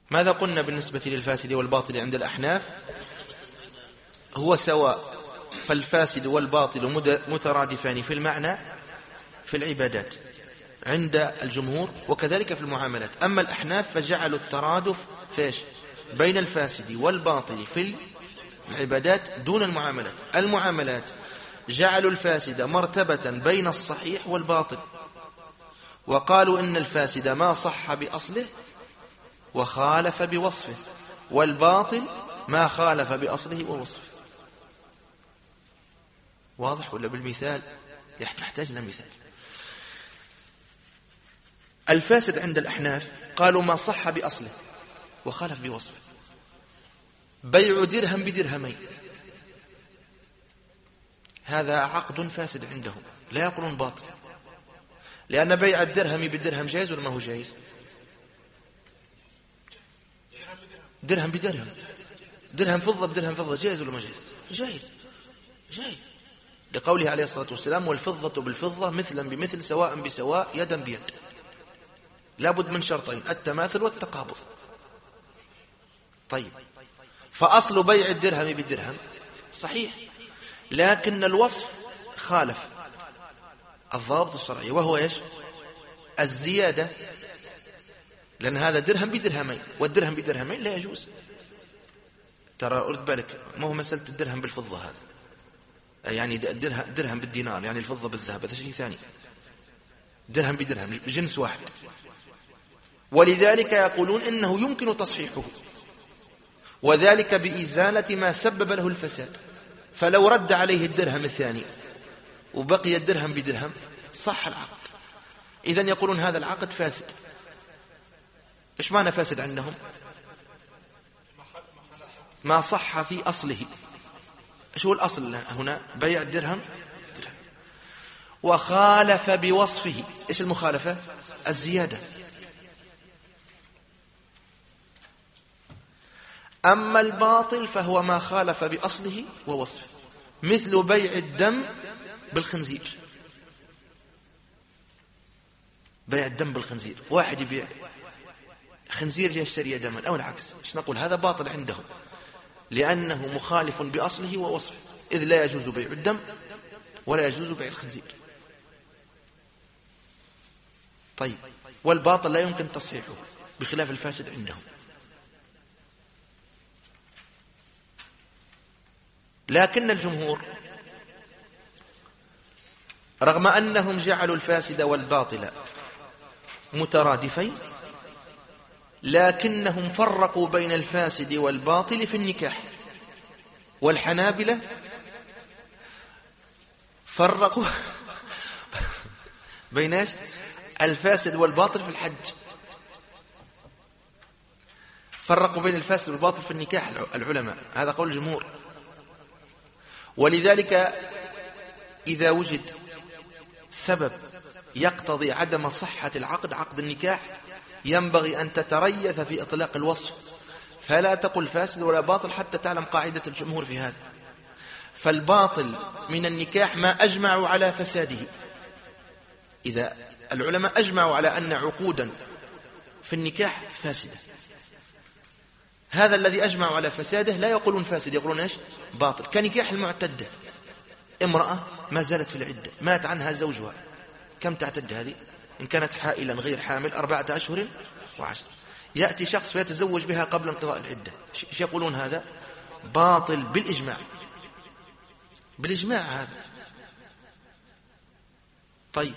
ماذا قلنا بالنسبة للفاسد والباطل عند الأحناف؟ هو سواء، فالفاسد والباطل مترادفان في المعنى في العبادات عند الجمهور، وكذلك في المعاملات. أما الأحناف فجعلوا الترادف فيش بين الفاسد والباطل في العبادات دون المعاملات. المعاملات جعلوا الفاسد مرتبة بين الصحيح والباطل، وقالوا إن الفاسد ما صح بأصله وخالف بوصفه، والباطل ما خالف بأصله ووصفه. واضح ولا بالمثال؟ نحتاج لمثال. الفاسد عند الأحناف قالوا ما صح بأصله وخالف بوصفه. بيع درهم بدرهمين، هذا عقد فاسد عندهم، لا يقولون باطل، لأن بيع الدرهم بالدرهم جائز ولا ما هو جائز؟ درهم بدرهم، درهم فضة بدرهم فضة، جائز ولا ما جائز؟ جائز، جائز، لقوله عليه الصلاة والسلام: والفضة بالفضة مثلا بمثل سواء بسواء يدا بيد. لابد من شرطين: التماثل والتقابض. طيب، فأصل بيع الدرهم بالدرهم صحيح، لكن الوصف خالف الضابط الشرعي، وهو إيش؟ الزيادة، لأن هذا درهم بدرهمين، والدرهم بدرهمين لا يجوز. ترى أرد بالك، ما هو مسألة الدرهم بالفضة، هذا يعني درهم بالدينار، يعني الفضة بالذهب، هذا شيء ثاني. درهم بدرهم جنس واحد، ولذلك يقولون إنه يمكن تصحيحه، وذلك بإزالة ما سبب له الفساد. فلو رد عليه الدرهم الثاني وبقي الدرهم بدرهم صح العقد. إذن يقولون هذا العقد فاسد. إيش معنى فاسد عندهم؟ ما صح في أصله. إيش هو الأصل هنا؟ بيع الدرهم درهم. وخالف بوصفه. إيش المخالفة؟ الزيادة. أما الباطل فهو ما خالف بأصله ووصفه، مثل بيع الدم بالخنزير. بيع الدم بالخنزير، واحد يبيع خنزير ليشتري دما أو العكس، إيش نقول؟ هذا باطل عندهم، لأنه مخالف بأصله ووصفه، إذ لا يجوز بيع الدم ولا يجوز بيع الخنزير. طيب، والباطل لا يمكن تصحيحه بخلاف الفاسد عندهم. لكن الجمهور رغم أنهم جعلوا الفاسد والباطل مترادفين، لكنهم فرقوا بين الفاسد والباطل في النكاح، والحنابلة فرقوا بين الفاسد والباطل في الحج، فرقوا بين الفاسد والباطل في النكاح العلماء، هذا قول الجمهور. ولذلك إذا وجد سبب يقتضي عدم صحة العقد، عقد النكاح، ينبغي أن تتريث في إطلاق الوصف، فلا تقل فاسد ولا باطل حتى تعلم قاعدة الجمهور في هذا. فالباطل من النكاح ما أجمعوا على فساده. إذا العلماء أجمعوا على أن عقودا في النكاح فاسدة، هذا الذي أجمعوا على فساده لا يقولون فاسد، يقولون إيش؟ باطل. كنكاح المعتدة، امرأة ما زالت في العدة، مات عنها زوجها، كم تعتد هذه؟ إن كانت حائلا غير حامل 4 أشهر و10. يأتي شخص فيتزوج بها قبل انقضاء العدة، ايش يقولون؟ هذا باطل بالإجماع، بالإجماع هذا. طيب،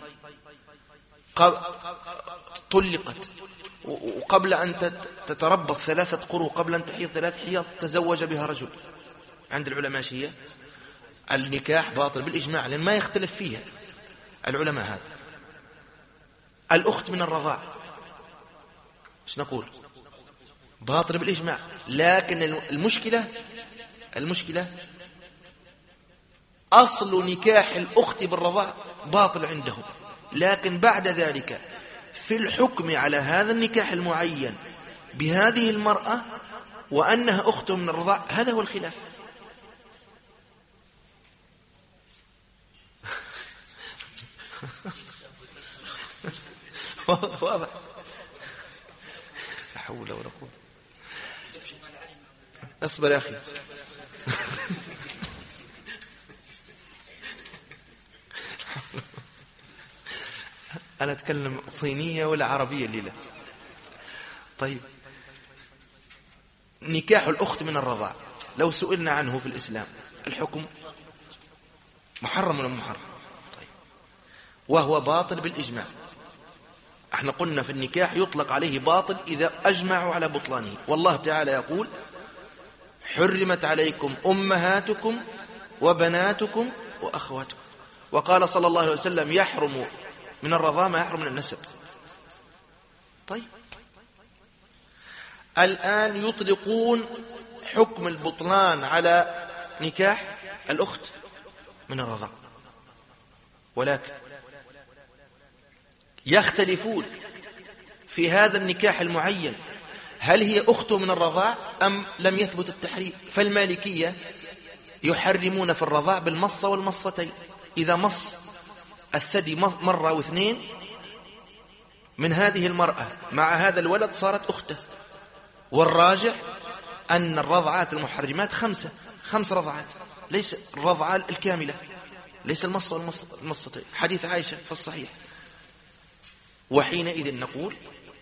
طلقت وقبل أن تتربص 3 قروء، قبل أن تحيض 3 حيض، تزوج بها رجل، عند العلماء شيء النكاح باطل بالإجماع، لأن ما يختلف فيها العلماء هذا. الأخت من الرضاع، ايش نقول؟ باطل بالإجماع. لكن المشكلة أصل نكاح الأخت بالرضاع باطل عندهم، لكن بعد ذلك في الحكم على هذا النكاح المعين بهذه المرأة وأنها أخت من الرضاع، هذا هو الخلاف. واضح؟ لا حول ولا قوة. اصبر يا أخي. أنا أتكلم صينية ولا عربية الليلة؟ طيب، نكاح الأخت من الرضاع لو سئلنا عنه في الإسلام الحكم محرم ولا محرم؟ طيب، وهو باطل بالإجماع. احنا قلنا في النكاح يطلق عليه باطل إذا أجمعوا على بطلانه، والله تعالى يقول: حرمت عليكم أمهاتكم وبناتكم وأخواتكم. وقال صلى الله عليه وسلم: يحرم من الرضاع ما يحرم من النسب. طيب، الآن يطلقون حكم البطلان على نكاح الأخت من الرضاع، ولكن يختلفون في هذا النكاح المعين، هل هي أخته من الرضاع أم لم يثبت التحريم؟ فالمالكية يحرمون في الرضاع بالمصة والمصتين، إذا مص الثدي مرة واثنين من هذه المرأة مع هذا الولد صارت أخته. والراجح أن الرضعات المحرمات 5 رضعات، ليس الرضعة الكاملة، ليس المصة والمصتين، حديث عائشة في الصحيح. وحينئذ نقول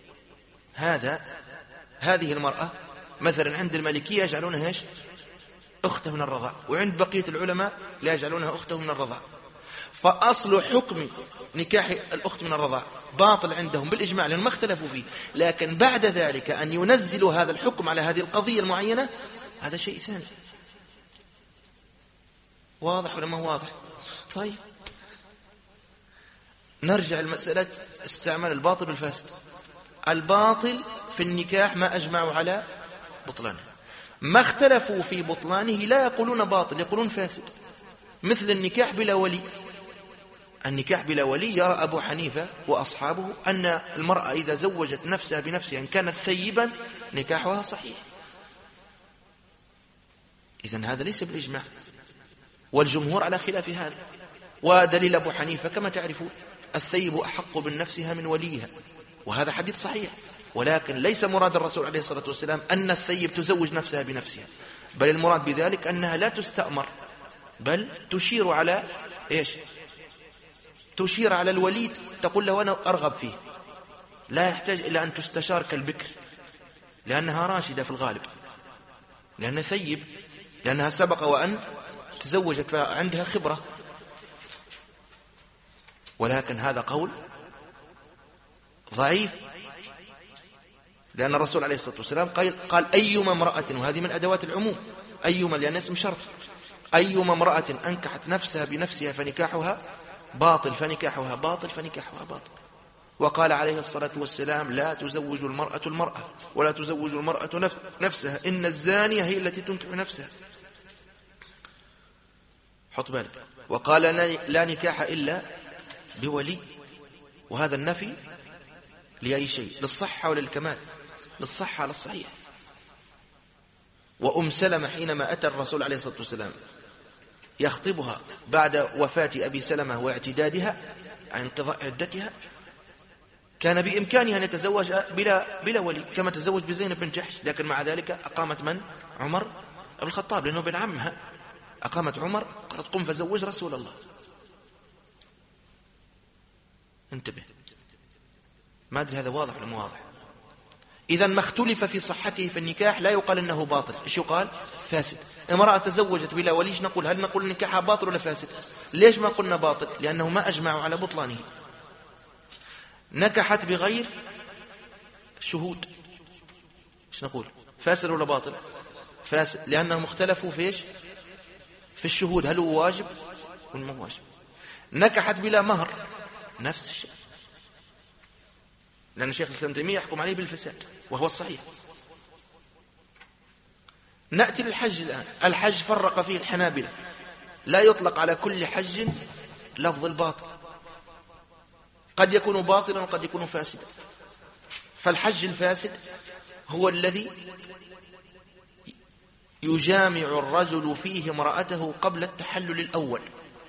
هذه المرأة مثلا عند المالكية يجعلونها ايش؟ أخته من الرضاع، وعند بقية العلماء لا يجعلونها أخته من الرضاع. فأصل حكم نكاح الأخت من الرضاع باطل عندهم بالإجماع لأنهم ما اختلفوا فيه، لكن بعد ذلك أن ينزلوا هذا الحكم على هذه القضية المعينة هذا شيء ثاني. واضح ولا ما هو واضح؟ طيب، نرجع لمسألة استعمال الباطل بالفاسد. الباطل في النكاح ما أجمعوا على بطلانه، ما اختلفوا في بطلانه لا يقولون باطل، يقولون فاسد. مثل النكاح بلا ولي. النكاح بلا ولي يرى أبو حنيفة وأصحابه أن المرأة إذا زوجت نفسها بنفسها إن كانت ثيبا نكاحها صحيح. إذن هذا ليس بالإجماع، والجمهور على خلاف هذا. ودليل أبو حنيفة كما تعرفون: الثيب أحق بالنفسها من وليها، وهذا حديث صحيح. ولكن ليس مراد الرسول عليه الصلاة والسلام أن الثيب تزوج نفسها بنفسها، بل المراد بذلك أنها لا تستأمر، بل تشير على إيش؟ تشير على الولي، تقول له أنا أرغب فيه، لا يحتاج إلى أن تستشار كالبكر، لأنها راشدة في الغالب، لأنها ثيب، لأنها سبق وأن تزوجت فعندها خبرة. ولكن هذا قول ضعيف، لأن الرسول عليه الصلاة والسلام قال أيما امرأة، وهذه من أدوات العموم، أيما لأن اسم شرط، أيما امرأة أنكحت نفسها بنفسها فنكاحها باطل فنكاحها باطل فنكاحها باطل. وقال عليه الصلاة والسلام: لا تزوج المرأة المرأة ولا تزوج المرأة نفسها، إن الزانية هي التي تنكح نفسها. حط بالك. وقال: لا نكاح إلا بولي، وهذا النفي لأي شيء؟ للصحة ولا للكمال؟ للصحة على الصحيح. وأم سلمة حينما أتى الرسول عليه الصلاة والسلام يخطبها بعد وفاة أبي سلمة واعتدادها عن انقضاء عدتها، كان بإمكانها أن يتزوج بلا ولي كما تزوج بزينب بن جحش، لكن مع ذلك أقامت من؟ عمر بن الخطاب، لأنه بن عمها. أقامت عمر، قالت: قم فزوج رسول الله. انتبه، ما أدري هذا واضح ولا مو واضح؟ إذا ما اختلف في صحته في النكاح لا يقال إنه باطل. إيش يقال؟ فاسد. امرأة تزوجت بلا ولي نقول هل نقول نكاحها باطل ولا فاسد؟ ليش ما قلنا باطل؟ لأنه ما أجمعوا على بطلانه. نكحت بغير شهود، إيش نقول؟ فاسد ولا باطل؟ فاسد، لأنهم اختلفوا في إيش؟ في الشهود، هل هو واجب ولا ما واجب؟ نكحت بلا مهر، نفس الشيء، لأن الشيخ الإسلام تيمية يحكم عليه بالفساد وهو الصحيح. نأتي للحج الآن. الحج فرق فيه الحنابلة، لا يطلق على كل حج لفظ الباطل، قد يكون باطلا وقد يكون فاسدا. فالحج الفاسد هو الذي يجامع الرجل فيه امرأته قبل التحلل الأول،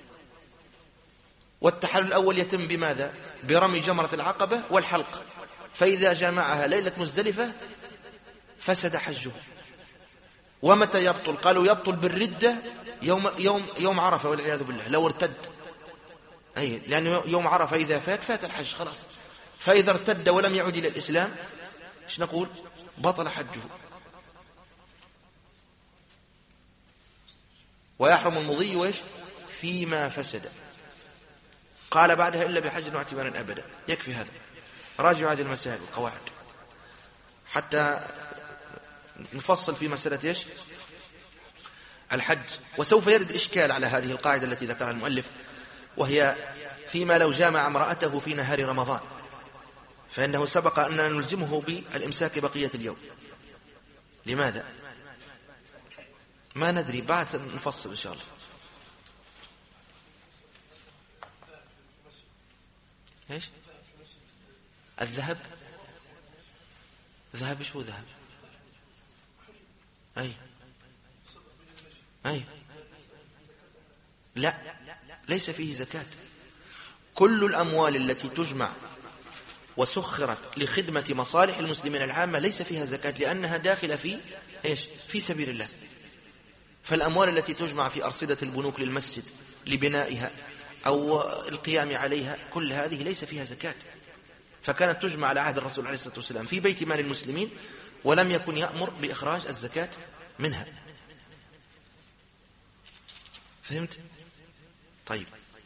والتحلل الأول يتم بماذا؟ برمي جمرة العقبة والحلق. فإذا جامعها ليلة مزدلفة فسد حجه. ومتى يبطل؟ قالوا يبطل بالردة يوم عرفة والعياذ بالله، لو ارتد. لأنه يوم عرفة إذا فات الحج خلاص. فإذا ارتد ولم يعد إلى الإسلام ايش نقول؟ بطل حجه. ويحرم المضي وإيش؟ فيما فسد. قال بعدها إلا بحج واعتبار أبدا. يكفي هذا. راجعوا هذه المسائل والقواعد حتى نفصل في مسألة إيش؟ الحج. وسوف يرد إشكال على هذه القاعدة التي ذكرها المؤلف، وهي فيما لو جامع امرأته في نهار رمضان، فإنه سبق أننا نلزمه بالإمساك بقية اليوم. لماذا؟ ما ندري، بعد نفصل إن شاء الله. إيش؟ الذهب؟ ذهب شو ذهب؟ أي لا، ليس فيه زكاة. كل الأموال التي تجمع وسخرت لخدمة مصالح المسلمين العامة ليس فيها زكاة، لأنها داخلة في إيش؟ في سبيل الله. فالأموال التي تجمع في أرصدة البنوك للمسجد لبنائها أو القيام عليها، كل هذه ليس فيها زكاة. فكانت تجمع على عهد الرسول عليه الصلاة والسلام في بيت مال المسلمين، ولم يكن يأمر بإخراج الزكاة منها. فهمت؟ طيب.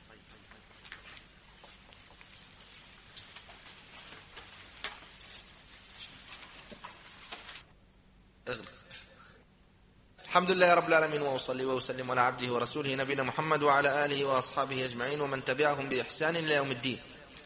الحمد لله رب العالمين، وأصلي وأسلم على عبده ورسوله نبينا محمد وعلى آله وأصحابه أجمعين ومن تبعهم بإحسان إلى يوم الدين.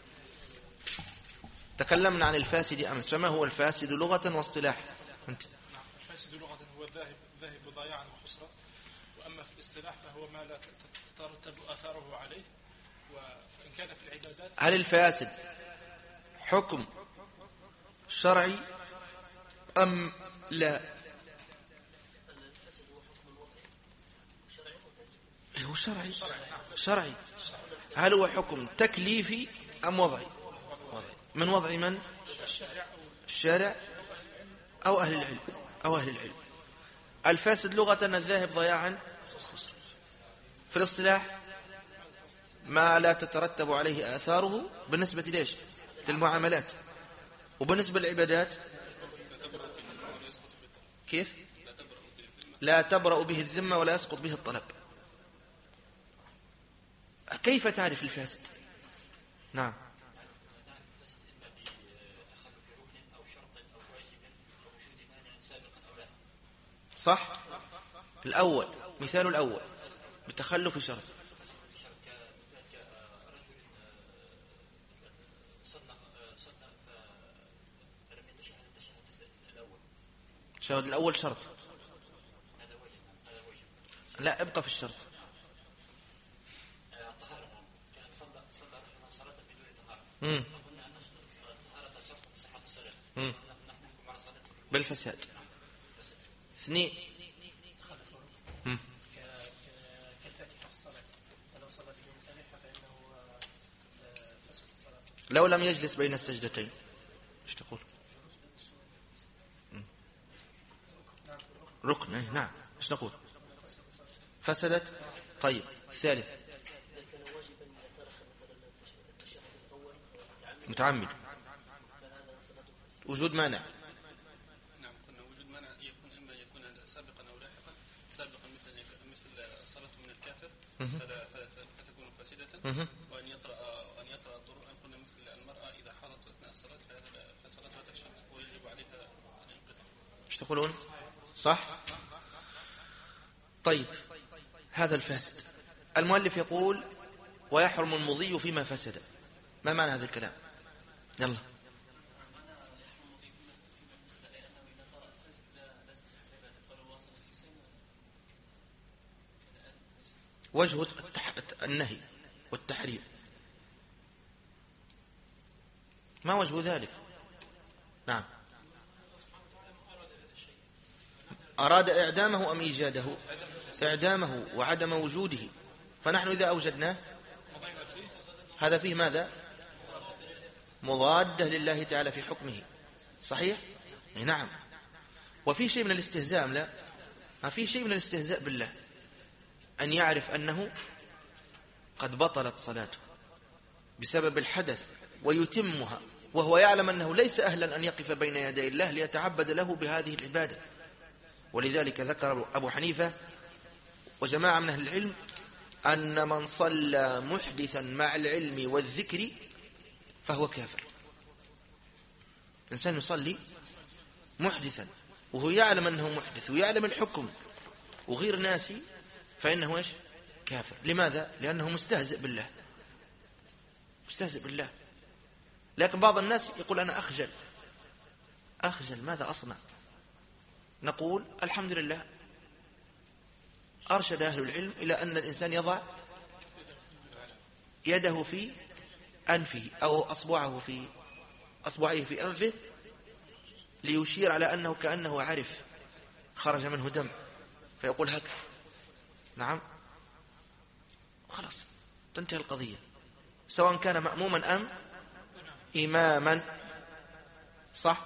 تكلمنا عن الفاسد أمس، فما هو الفاسد لغة واصطلاحا؟ الفاسد لغة هو ذاهب ضياعا وخسرا، وأما في الاصطلاح فهو ما لا تترتب آثاره عليه. وإن كان في العبادات، هل الفاسد حكم شرعي أم لا؟ هو شرعي. هل هو حكم تكليفي أم وضعي؟ من وضع من؟ الشارع أو أهل العلم. الفاسد لغة الذاهب ضياعا. في الاصطلاح ما لا تترتب عليه آثاره بالنسبة ليش؟ للمعاملات. وبالنسبة للعبادات كيف؟ لا تبرأ به الذمة ولا يسقط به الطلب. كيف تعرف الفاسد؟ نعم. صح. الأول، مثال الأول بتخلف شرط. الشهد الأول شرط. لا، ابقى في الشرط. بالفساد. اثنين، لو لم يجلس بين السجدتين ايش تقول؟ ركن. نعم. ايش نقول؟ فسدت. طيب. الثالث متعمد. وجود مانع. نعم، قلنا وجود مانع يكون إما يكون سابقا أو لاحقا. سابقا مثل الصلاة من الكافر فتكون فاسدة. وأن يطرأ طرقا، قلنا مثل المرأة إذا حاضت أثناء الصلاة فصلاتها تفسد ويجب عليها الانقطاع. ايش تقولون؟ صح. طيب، هذا الفاسد. المؤلف يقول ويحرم المضي فيما فسد. ما معنى هذا الكلام؟ يلا. وجه النهي والتحريم، ما وجه ذلك؟ نعم. أراد إعدامه أم إيجاده؟ إعدامه وعدم وجوده. فنحن إذا أوجدناه هذا فيه ماذا؟ مضادة لله تعالى في حكمه. صحيح؟ نعم. وفي شيء من الاستهزاء لا؟ ما في شيء من الاستهزاء بالله أن يعرف أنه قد بطلت صلاته بسبب الحدث ويتمها وهو يعلم أنه ليس أهلا أن يقف بين يدي الله ليتعبد له بهذه العبادة. ولذلك ذكر أبو حنيفة وجماعة من أهل العلم أن من صلى محدثا مع العلم والذكر فهو كافر. إنسان يصلي محدثا وهو يعلم أنه محدث ويعلم الحكم وغير ناسي فإنه إيش؟ كافر. لماذا؟ لأنه مستهزئ بالله، مستهزئ بالله. لكن بعض الناس يقول أنا أخجل ماذا أصنع؟ نقول الحمد لله أرشد أهل العلم إلى أن الإنسان يضع يده في أنفه أو أصبعه في أنفه ليشير على أنه كأنه عرف خرج منه دم فيقول هكذا. نعم، خلاص تنتهي القضية، سواء كان مأموما أم إماما. صح؟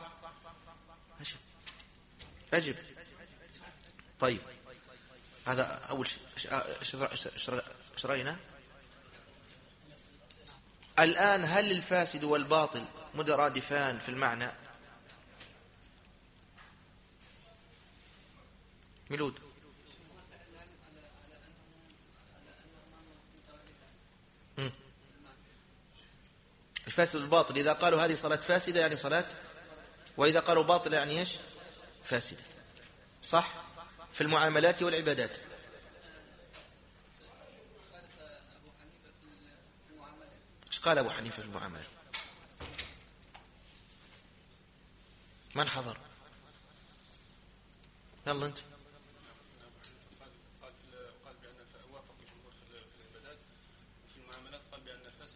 أجب. طيب، هذا أول شيء. ايش رأينا؟ الآن هل الفاسد والباطل مترادفان في المعنى؟ ميلود. الفاسد والباطل إذا قالوا هذه صلاة فاسدة يعني صلاة، وإذا قالوا باطلة يعني إيش؟ فاسدة. صح؟ في المعاملات والعبادات. ايش قال أبو حنيفة في المعاملات؟ من حضر؟ يلا أنت. قال بأن وافق الجمهور في العبادات وفي المعاملات قال بأن الفاسد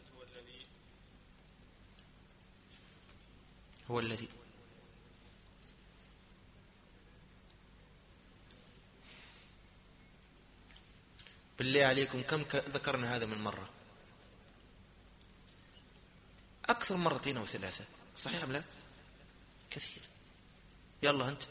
هو الذي بالله عليكم كم ذكرنا هذا من مرة؟ أكثر مرتين أو ثلاثة. صحيح أم لا؟ كثير. يلا أنت.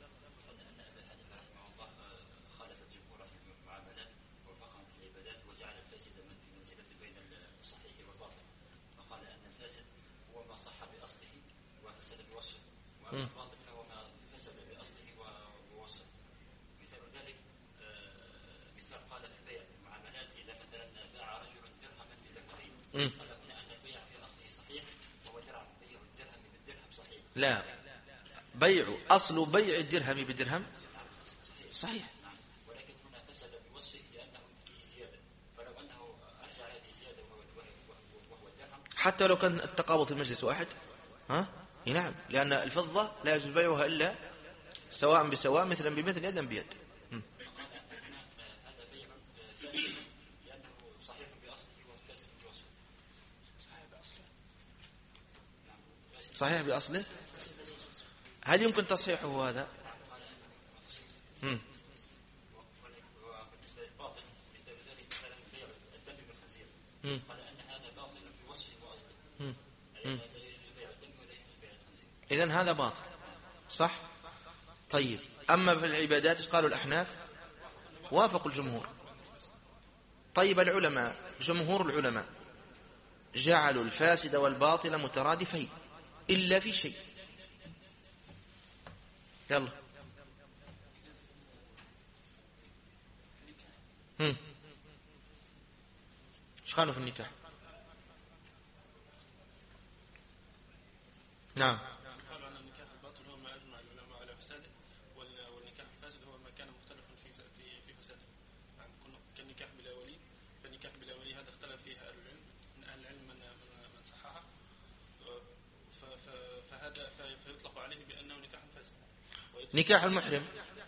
الباطل فهو ما فسد بأصله ووصل. مثال ذلك مثال قال في البيع المعاملات إذا مثلا باع رجل درهما بدرهمين قال هنا أن البيع في أصله صحيح وهو درهم بيع الدرهم بالدرهم صحيح. لا، بيع أصل بيع الدرهم بدرهم صحيح. ولكن هنا فسد بوصفه لأنه فيه زيادة، فلو أنه أرجع هذه الزيادة وهو الدرهم حتى لو كان التقابض في المجلس واحد. ها؟ نعم، لأن الفضة لا يجوز بيعها إلا سواء بسواء مثلا بمثل يدا بيد. هذا بيع فاسد لأنه صحيح بأصله وفاسد بوصفه. صحيح بأصله. هل يمكن تصحيحه هذا؟ وبالنسبة للباطل مثال ذلك مثلا بيع الدم بالخنزير قال أن هذا باطل بوصفه وأصله. إذن هذا باطل. صح؟ طيب، أما في العبادات إيش قالوا الأحناف؟ وافقوا الجمهور. طيب، العلماء جمهور العلماء جعلوا الفاسد والباطل مترادفين إلا في شيء. يلا. إيش قالوا في النكاح؟ نعم. قالوا أن النكاح الباطل هو ما أجمع العلماء على فساده، والنكاح الفاسد هو ما كان مختلفا في فساده. يعني كالنكاح بلا ولي، فالنكاح بلا ولي هذا اختلف فيه أهل العلم، من أهل العلم من صححه، فهذا فيطلق عليه بأنه نكاح فاسد. نكاح المحرم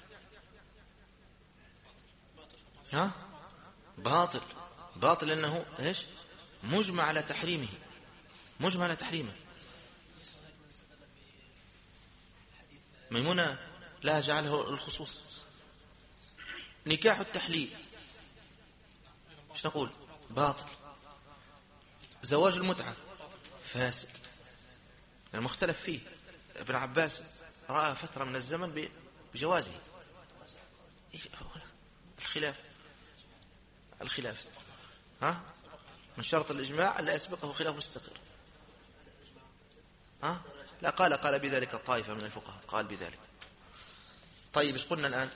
ها؟ باطل لأنه إيش؟ مجمع على تحريمه، مجمع على تحريمه. ميمونة لا جعله الخصوص. نكاح التحليل ايش نقول؟ باطل. زواج المتعة فاسد، المختلف فيه. ابن عباس رأى فترة من الزمن بجوازه. الخلاف ها من شرط الإجماع ألا يسبقه خلاف مستقر. ها لا، قال بذلك الطائفة من الفقهاء، قال بذلك. طيب ايش قلنا الآن؟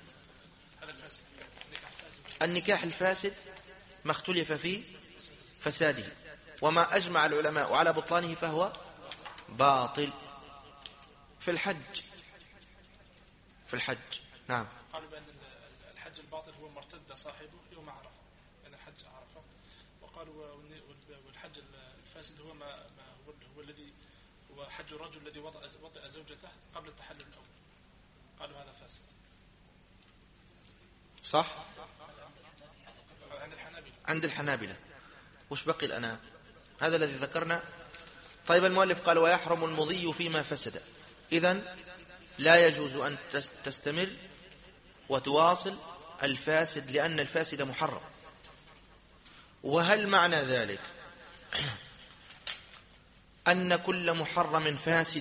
النكاح الفاسد ما اختلف في فساده، وما أجمع العلماء على بطلانه فهو باطل. في الحج نعم. قالوا بأن الحج الباطل هو مرتد صاحبه يوم عرفة، لأن الحج عرفة. وقالوا والحج الفاسد هو هو الذي هو حج الرجل الذي وطئ زوجته قبل التحلل الأول. قالوا هذا فاسد. صح؟ عند الحنابلة. وش بقي الآن؟ هذا الذي ذكرنا. طيب المؤلف قال ويحرم المضي فيما فسد. إذن لا يجوز أن تستمر وتواصل الفاسد، لأن الفاسد محرم. وهل معنى ذلك أن كل محرم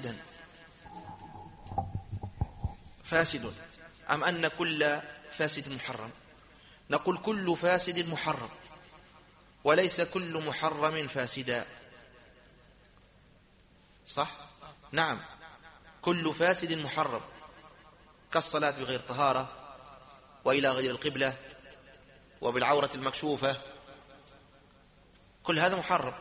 فاسد أم أن كل فاسد محرم؟ نقول كل فاسد محرم، وليس كل محرم فاسدا. صح؟ نعم، كل فاسد محرم، كالصلاة بغير طهارة، وإلى غير القبلة، وبالعورة المكشوفة، كل هذا محرم،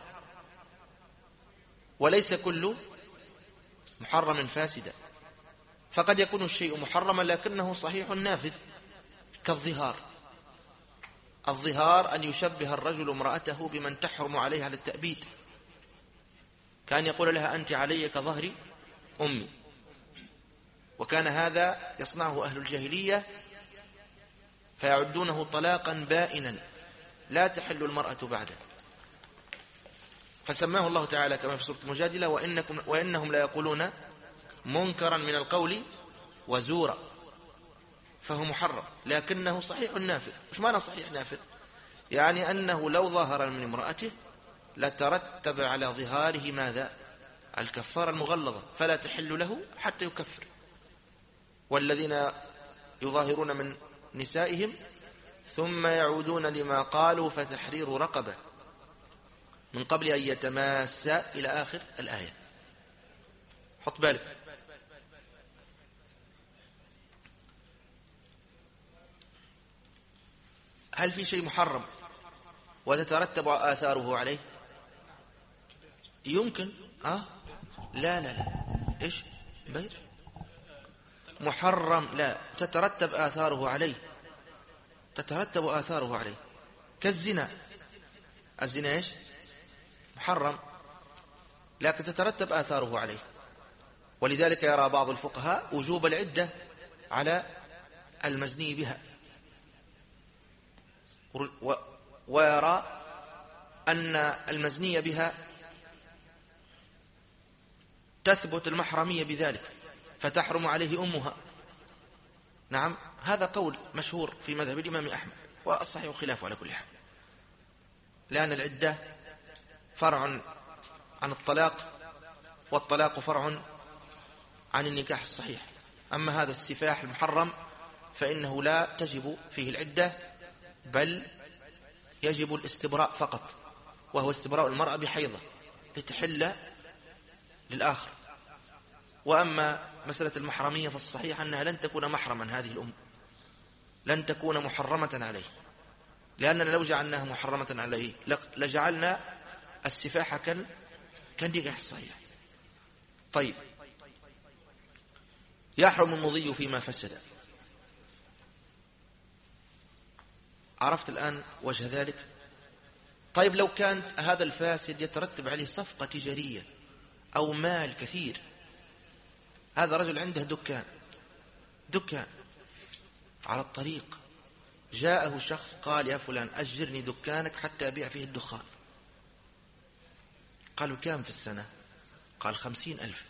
وليس كل محرم فاسدا. فقد يكون الشيء محرما لكنه صحيح نافذ، كالظهار. الظهار أن يشبه الرجل امرأته بمن تحرم عليها للتأبيد، كان يقول لها أنت علي كظهر أمي. وكان هذا يصنعه أهل الجاهلية، فيعدونه طلاقا بائنا لا تحل المرأة بعده. فسماه الله تعالى كما في سورة المجادلة وإنهم لا يقولون منكرا من القول وزورا. فهو محرم لكنه صحيح نافذ. وش معنى صحيح نافذ؟ يعني أنه لو ظهر من امرأته لترتب على ظهاره ماذا؟ الكفارة المغلظة، فلا تحل له حتى يكفر. والذين يظاهرون من نسائهم ثم يعودون لما قالوا فتحرير رقبة من قبل أن يتماسا إلى آخر الآية. حط بالك. هل في شيء محرم وتترتب آثاره عليه؟ يمكن. لا إيش بير محرم لا تترتب آثاره عليه، تترتب آثاره عليه، كالزنا. الزنا إيش؟ محرم لكن تترتب آثاره عليه. ولذلك يرى بعض الفقهاء وجوب العدة على المزني بها، ويرى أن المزني بها تثبت المحرمية بذلك فتحرم عليه أمها. نعم، هذا قول مشهور في مذهب الإمام أحمد، والصحيح خلافه على كل حال، لأن العدة فرع عن الطلاق، والطلاق فرع عن النكاح الصحيح. أما هذا السفاح المحرم فإنه لا تجب فيه العدة، بل يجب الاستبراء فقط، وهو استبراء المرأة بحيضة لتحل للآخر. وأما مسألة المحرمية فالصحيح أنها لن تكون محرما، هذه الأم لن تكون محرمة عليه، لأننا لو جعلناها محرمة عليه لجعلنا السفاح كالنكاح الصحيح. طيب، يحرم المضي فيما فسد. عرفت الآن وجه ذلك؟ طيب لو كان هذا الفاسد يترتب عليه صفقة تجارية أو مال كثير. هذا رجل عنده دكان على الطريق، جاءه شخص قال يا فلان أجرني دكانك حتى أبيع فيه الدخان. قالوا كم في السنة؟ قال 50,000.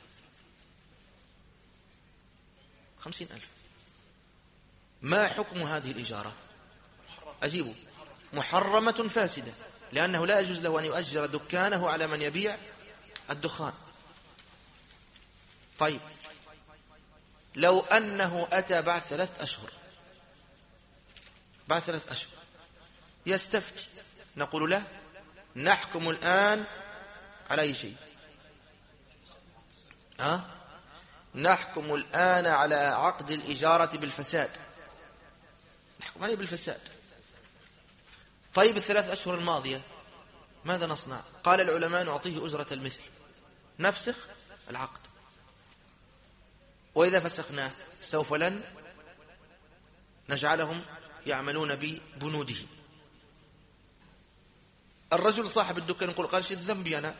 50,000. ما حكم هذه الإجارة؟ أجيبه محرمة فاسدة، لأنه لا يجوز له أن يؤجر دكانه على من يبيع الدخان. طيب لو أنه أتى بعد 3 أشهر، بعد 3 أشهر يستفتي، نقول له نحكم الآن على أي شيء؟ نحكم الآن على عقد الإجارة بالفساد، نحكم عليه بالفساد. طيب 3 أشهر الماضية ماذا نصنع؟ قال العلماء نعطيه أجرة المثل، نفسخ العقد، وإذا فسخناه سوف لن نجعلهم يعملون ببنوده. الرجل صاحب الدكان يقول قال شو ذنبي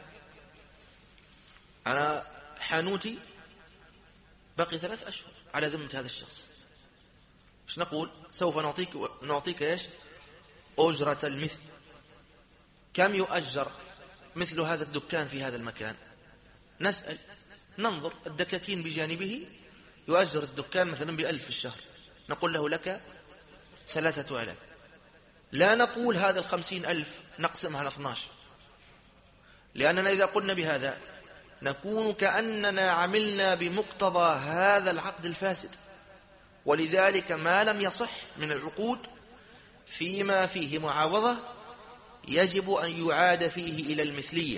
أنا حانوتي بقي 3 أشهر على ذمة هذا الشخص، ايش نقول؟ سوف نعطيك ايش؟ أجرة المثل. كم يؤجر مثل هذا الدكان في هذا المكان؟ نسأل، ننظر الدكاكين بجانبه، يؤجر الدكان مثلا ب1000 في الشهر، نقول له لك 3000. لا نقول هذا 50,000 نقسمها على 12، لأننا إذا قلنا بهذا نكون كأننا عملنا بمقتضى هذا العقد الفاسد، ولذلك ما لم يصح من العقود فيما فيه معاوضة يجب أن يعاد فيه إلى المثلية.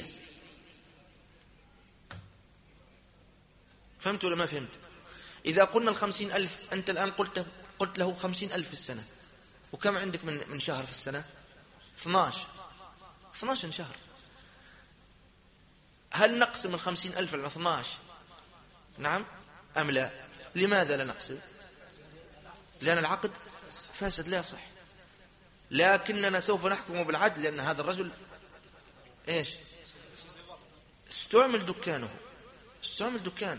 فهمت ولا ما فهمت؟ إذا قلنا 50,000، أنت الآن قلت له 50,000 في السنة، وكم عندك من شهر في السنة؟ 12 شهر. هل نقسم 50,000 على 12؟ نعم أم لا؟ لماذا لا نقسم؟ لأن العقد فاسد لا يصح، لكننا سوف نحكم بالعدل، لأن هذا الرجل إيش؟ استعمل دكانه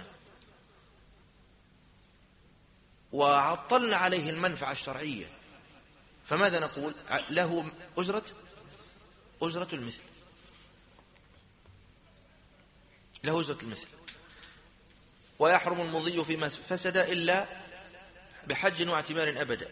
وعطلنا عليه المنفعة الشرعية، فماذا نقول؟ له أجرة المثل، له أجرة المثل. ويحرم المضي فيما فسد إلا بحج واعتمار أبدا.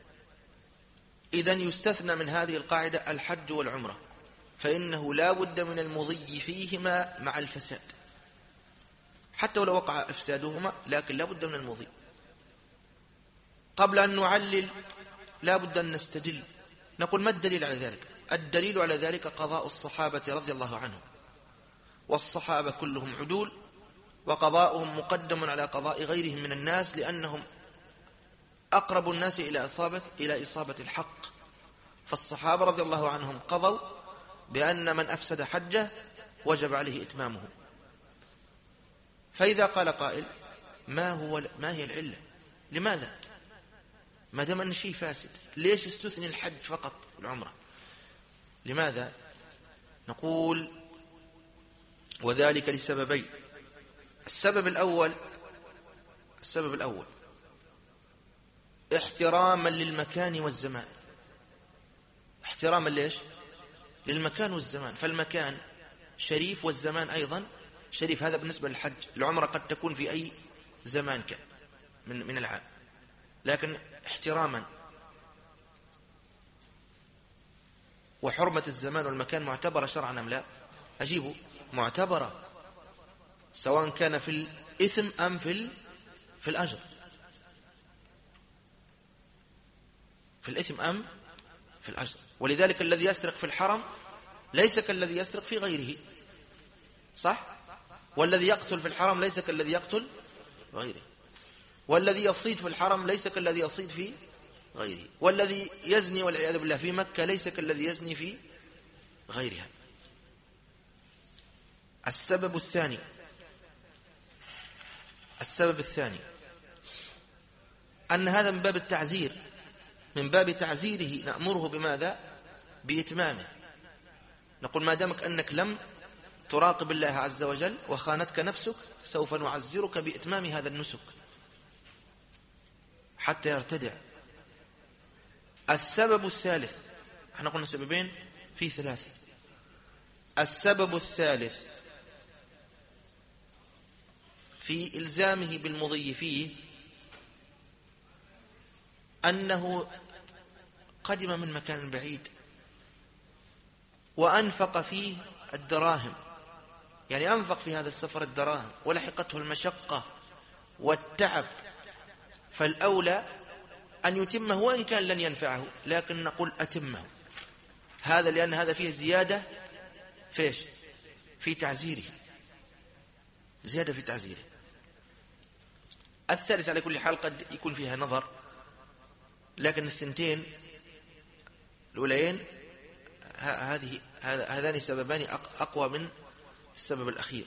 إذن يستثنى من هذه القاعدة الحج والعمرة، فإنه لا بد من المضي فيهما مع الفساد، حتى ولو وقع إفسادهما لكن لا بد من المضي. قبل أن نعلل لا بد أن نستدل، نقول ما الدليل على ذلك؟ الدليل على ذلك قضاء الصحابة رضي الله عنهم، والصحابة كلهم عدول، وقضاؤهم مقدم على قضاء غيرهم من الناس، لأنهم أقرب الناس إلى إصابة الحق. فالصحابة رضي الله عنهم قضوا بأن من أفسد حجه وجب عليه إتمامه. فإذا قال قائل ما هي العلة؟ لماذا ما دام أن شيء فاسد ليش استثني الحج فقط والعمرة؟ لماذا؟ نقول وذلك لسببين. السبب الأول احتراما للمكان والزمان. احتراما ليش؟ للمكان والزمان، فالمكان شريف والزمان أيضا شريف. هذا بالنسبة للحج. العمرة قد تكون في أي زمان كان من العام، لكن احتراما. وحرمة الزمان والمكان معتبرة شرعا أم لا؟ أجيبه معتبرة، سواء كان في الإثم أم في الأجر، في الإثم أم في الأجر. ولذلك الذي يسرق في الحرم ليس كالذي يسرق في غيره، صح؟ والذي يقتل في الحرم ليس كالذي يقتل في غيره، والذي يصيد في الحرم ليس كالذي يصيد في غيره، والذي يزني والعياذ بالله في مكة ليس كالذي يزني في غيرها. السبب الثاني أن هذا من باب التعزير، من باب تعزيره نأمره بماذا؟ بإتمامه. نقول ما دامك أنك لم تراقب الله عز وجل وخانتك نفسك سوف نعزرك بإتمام هذا النسك حتى يرتدع. السبب الثالث، احنا قلنا سببين في 3. السبب الثالث في إلزامه بالمضي فيه أنه قدم من مكان بعيد وأنفق فيه الدراهم، يعني أنفق في هذا السفر الدراهم ولحقته المشقة والتعب فالأولى أن يتمه وإن كان لن ينفعه، لكن نقول أتمه. هذا لأن هذا فيه زيادة فيش في تعزيره، زيادة في تعزيره. الثالث على كل حال قد يكون فيها نظر، لكن الثنتين الأولين هذان سببان أقوى من السبب الأخير.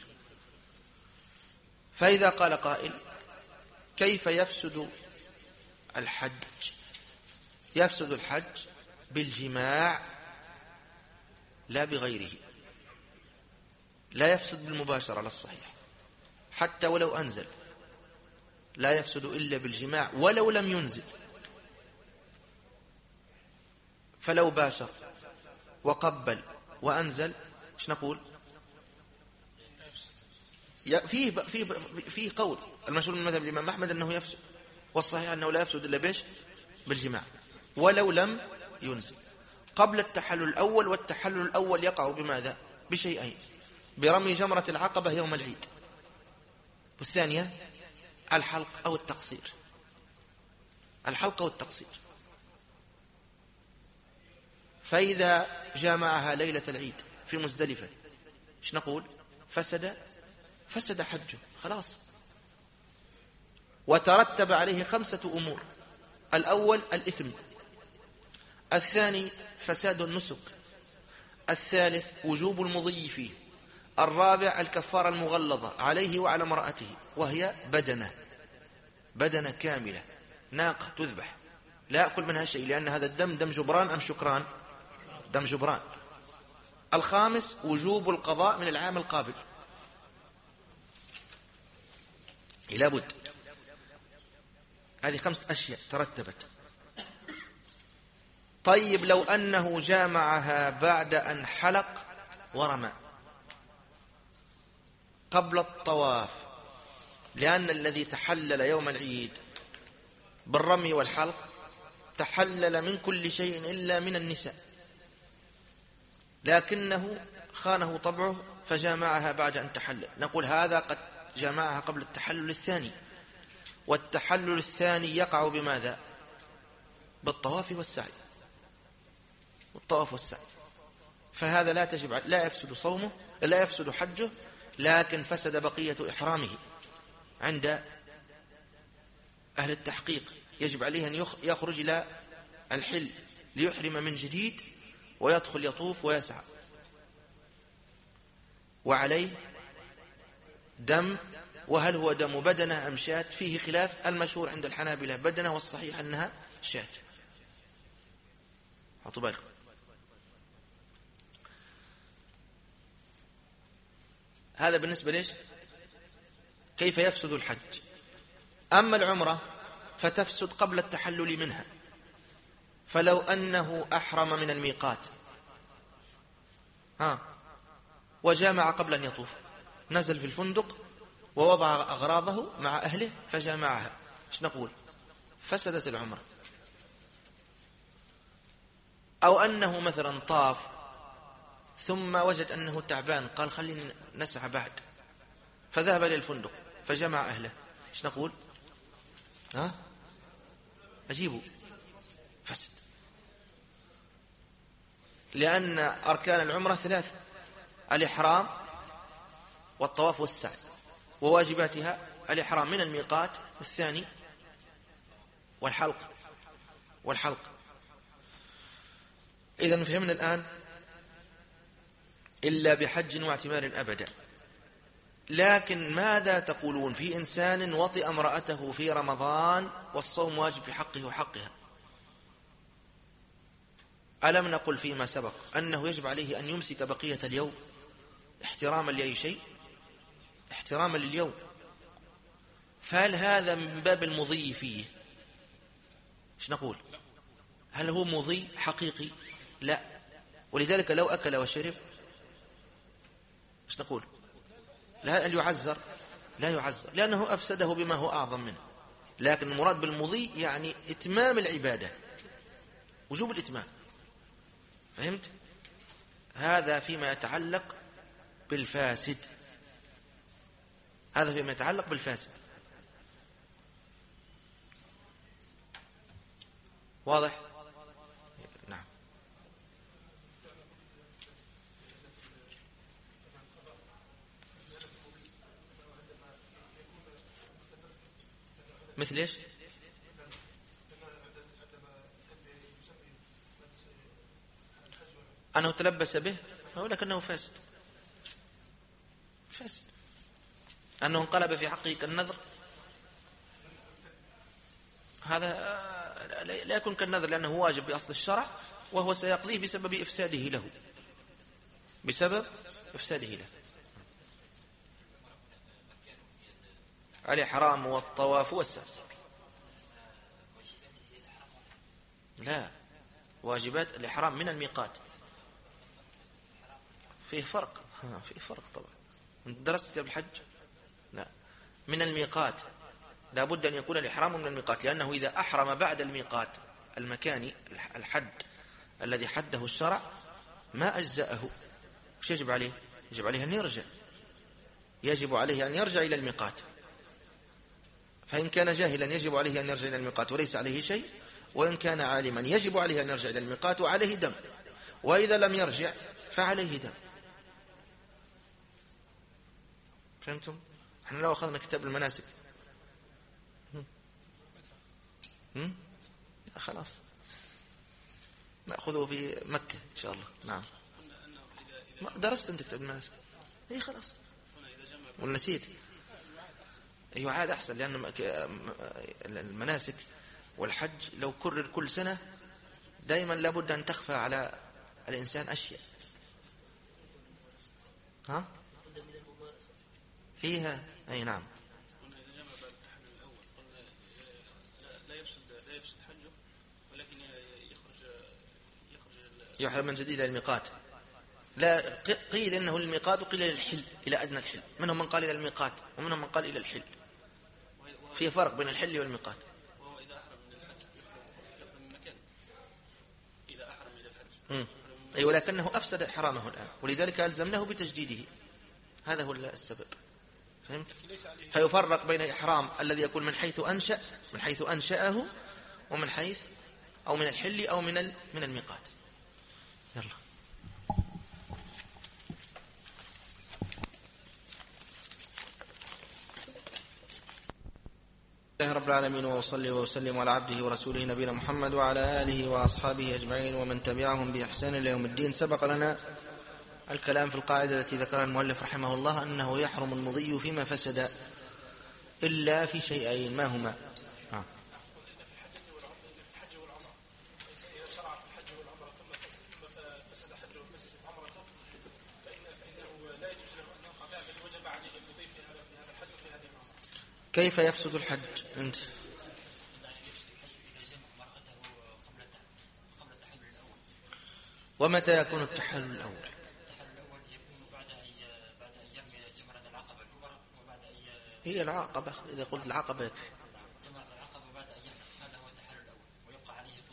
فإذا قال قائل كيف يفسد الحج؟ يفسد الحج بالجماع لا بغيره، لا يفسد بالمباشرة على الصحيح، حتى ولو أنزل لا يفسد إلا بالجماع ولو لم ينزل. فلو باشر وقبل وأنزل ايش نقول؟ فيه قول المشهور من مذهب الإمام أحمد أنه يفسد، والصحيح أنه لا يفسد إلا بيش بالجماع ولو لم ينزل. قبل التحلل الأول، والتحلل الأول يقع بماذا؟ بشيئين: برمي جمرة العقبة يوم العيد، والثانية الحلق أو التقصير. الحلق أو التقصير. فإذا جامعها ليلة العيد في مزدلفة ايش نقول؟ فسد حجه خلاص. وترتب عليه 5 أمور: الأول الإثم، الثاني فساد النسك، الثالث وجوب المضي فيه، الرابع الكفارة المغلظة عليه وعلى امرأته، وهي بدنة كاملة، ناقة تذبح لا أكل منها شيء، لأن هذا الدم دم جبران أم شكران؟ دم جبران. الخامس وجوب القضاء من العام القابل، لابد. هذه 5 أشياء ترتبت. طيب لو أنه جامعها بعد أن حلق ورمى قبل الطواف، لأن الذي تحلل يوم العيد بالرمي والحلق تحلل من كل شيء إلا من النساء، لكنه خانه طبعه فجامعها بعد أن تحلل، نقول هذا قد جامعها قبل التحلل الثاني، والتحلل الثاني يقع بماذا؟ بالطواف والسعي. والطواف والسعي، فهذا لا يفسد صومه، لا يفسد حجه، لكن فسد بقية إحرامه عند أهل التحقيق. يجب عليه أن يخرج إلى الحل ليحرم من جديد ويدخل يطوف ويسعى، وعليه دم. وهل هو دم بدنة أم شاة؟ فيه خلاف، المشهور عند الحنابلة بدنة، والصحيح أنها شاة. حطوا بالكم. هذا بالنسبة ليش؟ كيف يفسد الحج. أما العمرة فتفسد قبل التحلل منها. فلو أنه أحرم من الميقات وجامع قبل أن يطوف، نزل في الفندق ووضع أغراضه مع أهله فجامعها، ايش نقول؟ فسدت العمرة. أو أنه مثلا طاف ثم وجد أنه تعبان، قال خليني نسعى بعد، فذهب للفندق فجمع أهله، ايش نقول؟ أجيبه فسد. لأن أركان العمرة 3: الإحرام والطواف والسعي، وواجباتها الإحرام من الميقات، والثاني والحلق. إذن فهمنا الآن إلا بحج واعتمار أبدا. لكن ماذا تقولون في إنسان وطئ امرأته في رمضان والصوم واجب في حقه وحقها؟ ألم نقل فيما سبق أنه يجب عليه أن يمسك بقية اليوم احتراما لأي شيء؟ احتراما لليوم. فهل هذا من باب المضي فيه؟ ايش نقول؟ هل هو مضي حقيقي؟ لا. ولذلك لو أكل وشرب ايش نقول؟ لا. هل يعذر؟ لا يعذر، لأنه أفسده بما هو أعظم منه. لكن المراد بالمضي يعني إتمام العبادة، وجوب الإتمام. فهمت؟ هذا فيما يتعلق بالفاسد. واضح؟ نعم. مثل إيش؟ أنه تلبس به ولكنه فاسد. أنه انقلب في حقه كالنذر، هذا لا يكون كالنذر لأنه واجب بأصل الشرع، وهو سيقضيه بسبب إفساده له. الإحرام والطواف والسعي. لا، واجبات الإحرام من الميقات فيه فرق طبعا. درست كتاب الحج؟ لا، من الميقات لا بد أن يكون الإحرام من الميقات، لأنه إذا أحرم بعد الميقات المكاني الحد الذي حده الشرع ما أجزأه. وش يجب عليه؟ يجب عليه أن يرجع إلى الميقات. فإن كان جاهلا يجب عليه أن يرجع إلى الميقات وليس عليه شيء، وإن كان عالما يجب عليه أن يرجع إلى الميقات وعليه دم، وإذا لم يرجع فعليه دم. فهمتم؟ احنا لو أخذنا كتاب المناسك خلاص نأخذه في مكة إن شاء الله. نعم. ما درست أنت كتاب المناسك؟ إيه خلاص ونسيت. يعاد أحسن، لأن المناسك والحج لو كرر كل سنة دائما لابد أن تخفى على الإنسان أشياء فيها. أي نعم. يحرم من جديد إلى الميقات. لا، قيل إنه الميقات وقيل إلى الحل، إلى أدنى الحل. منهم من قال إلى الميقات ومنهم من قال إلى الحل. في فرق بين الحل والميقات. وهو إذا أحرم من الحج يحرم من مكان. إذا أحرم إلى الحج أي، ولكنه أفسد إحرامه الآن، ولذلك ألزمناه بتجديده. هذا هو السبب. فهمت؟ فيفرق بين الإحرام الذي يكون من حيث أنشأه، ومن حيث أو من الحل أو من الميقات. يلا. الله رب العالمين، وصلي وسلم على عبده ورسوله نبينا محمد وعلى آله وأصحابه أجمعين ومن تبعهم بإحسان إلى يوم الدين. سبق لنا الكلام في القاعدة التي ذكرها المؤلف رحمه الله، أنه يحرم المضي فيما فسد إلا في شيئين. ما هما؟ كيف يفسد الحج أنت؟ ومتى يكون التحلل الأول؟ هي العقبة. إذا قلت العقبة يكفي. جمرة العقبة بعد أن يحلل، هذا هو التحلل الأول، ويبقى عليه يكون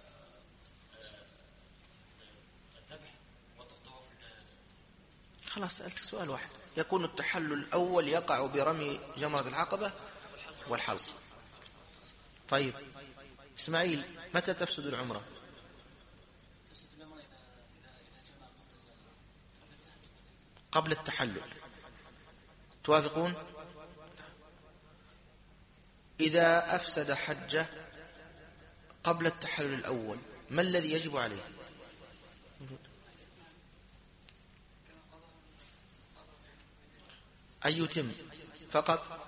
الذبح والطواف. خلاص سألتك سؤال واحد. يكون التحلل الأول يقع برمي جمرة العقبة والحلق. طيب إسماعيل، متى تفسد العمرة؟ قبل التحلل. توافقون؟ إذا أفسد حجه قبل التحلل الأول ما الذي يجب عليه؟ أن يتم فقط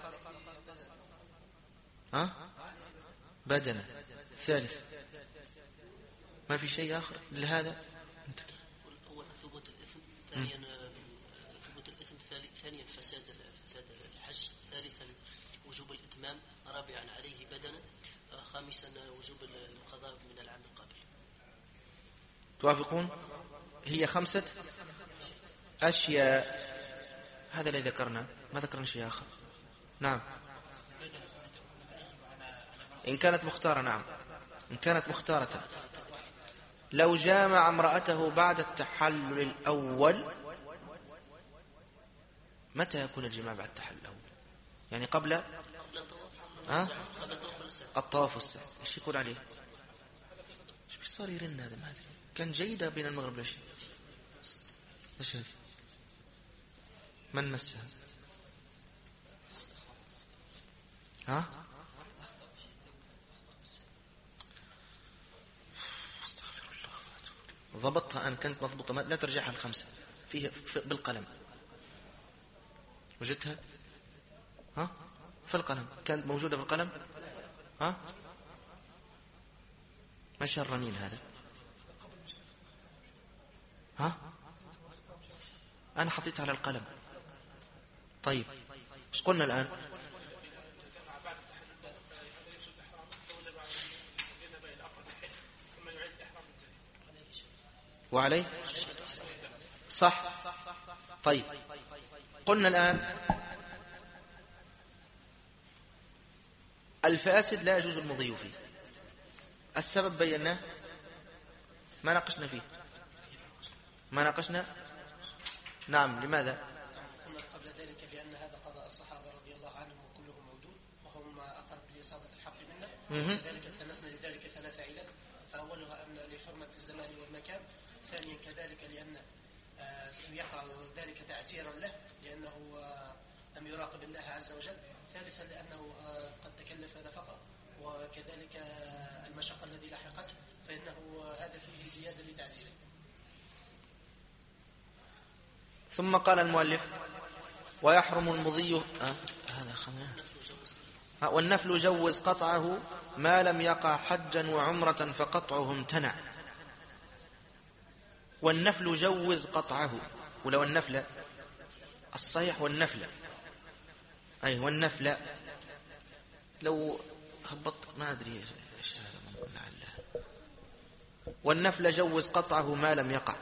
بدنه. ثالث ما في شيء آخر لهذا. أول ثبوت الإثم، ثانيا ثبوت الإثم، ثانيا فساد الحج، ثالثا وجوب الإتمام، رابعا عليه بدنه، خامسا وجوب القضاء من العام القابل. توافقون؟ هي 5 أشياء. هذا الذي ذكرنا، ما ذكرنا شيء آخر. نعم. إن كانت مختارة. نعم، إن كانت مختارة. لو جامع امرأته بعد التحلل الأول، متى يكون الجماع بعد التحلل الأول؟ يعني قبل الطواف والسعي. إيش يكون عليه؟ صار يرن هذا؟ ما أدري، كان جيدة بين المغرب والعشاء. ايش هذه؟ من مسها؟ ها؟ استغفر الله. ضبطها أن كانت مضبوطة، لا ترجعها الخمسة فيه بالقلم. وجدتها؟ ها؟ في القلم كانت موجودة بالقلم. ها؟ ما شرنين هذا؟ ها؟ أنا حطيتها على القلم. طيب ايش قلنا الآن؟ وعليه صح. طيب قلنا الآن الفاسد لا يجوز المضي فيه. السبب بيناه، ما ناقشنا فيه، ما ناقشنا. نعم، لماذا؟ قلنا قبل ذلك لأن هذا قضاء الصحابة رضي الله عنهم وكله موجود وهم أقرب لإصابة الحق منا، وكذلك التمسنا لذلك 3 علل. فأولها أن لحرمة الزمان والمكان، ثانيا كذلك لأن يقع ذلك تعسيرا له لأنه لم يراقب الله عز وجل، ثالثا لأنه قد تكلف نفقه، وكذلك المشقة الذي لحقته، فإنه هذا فيه زيادة لتعزيره. ثم قال المؤلف ويحرم المضي هذا والنفل جوز قطعه ما لم يقع حجا وعمرة فقطعه امتنع. والنفل جوز قطعه، ولو النفل الصحيح والنفل والنفل لو هبط ما أدري إيش هذا لعله. والنفل جوز قطعه ما لم يقع،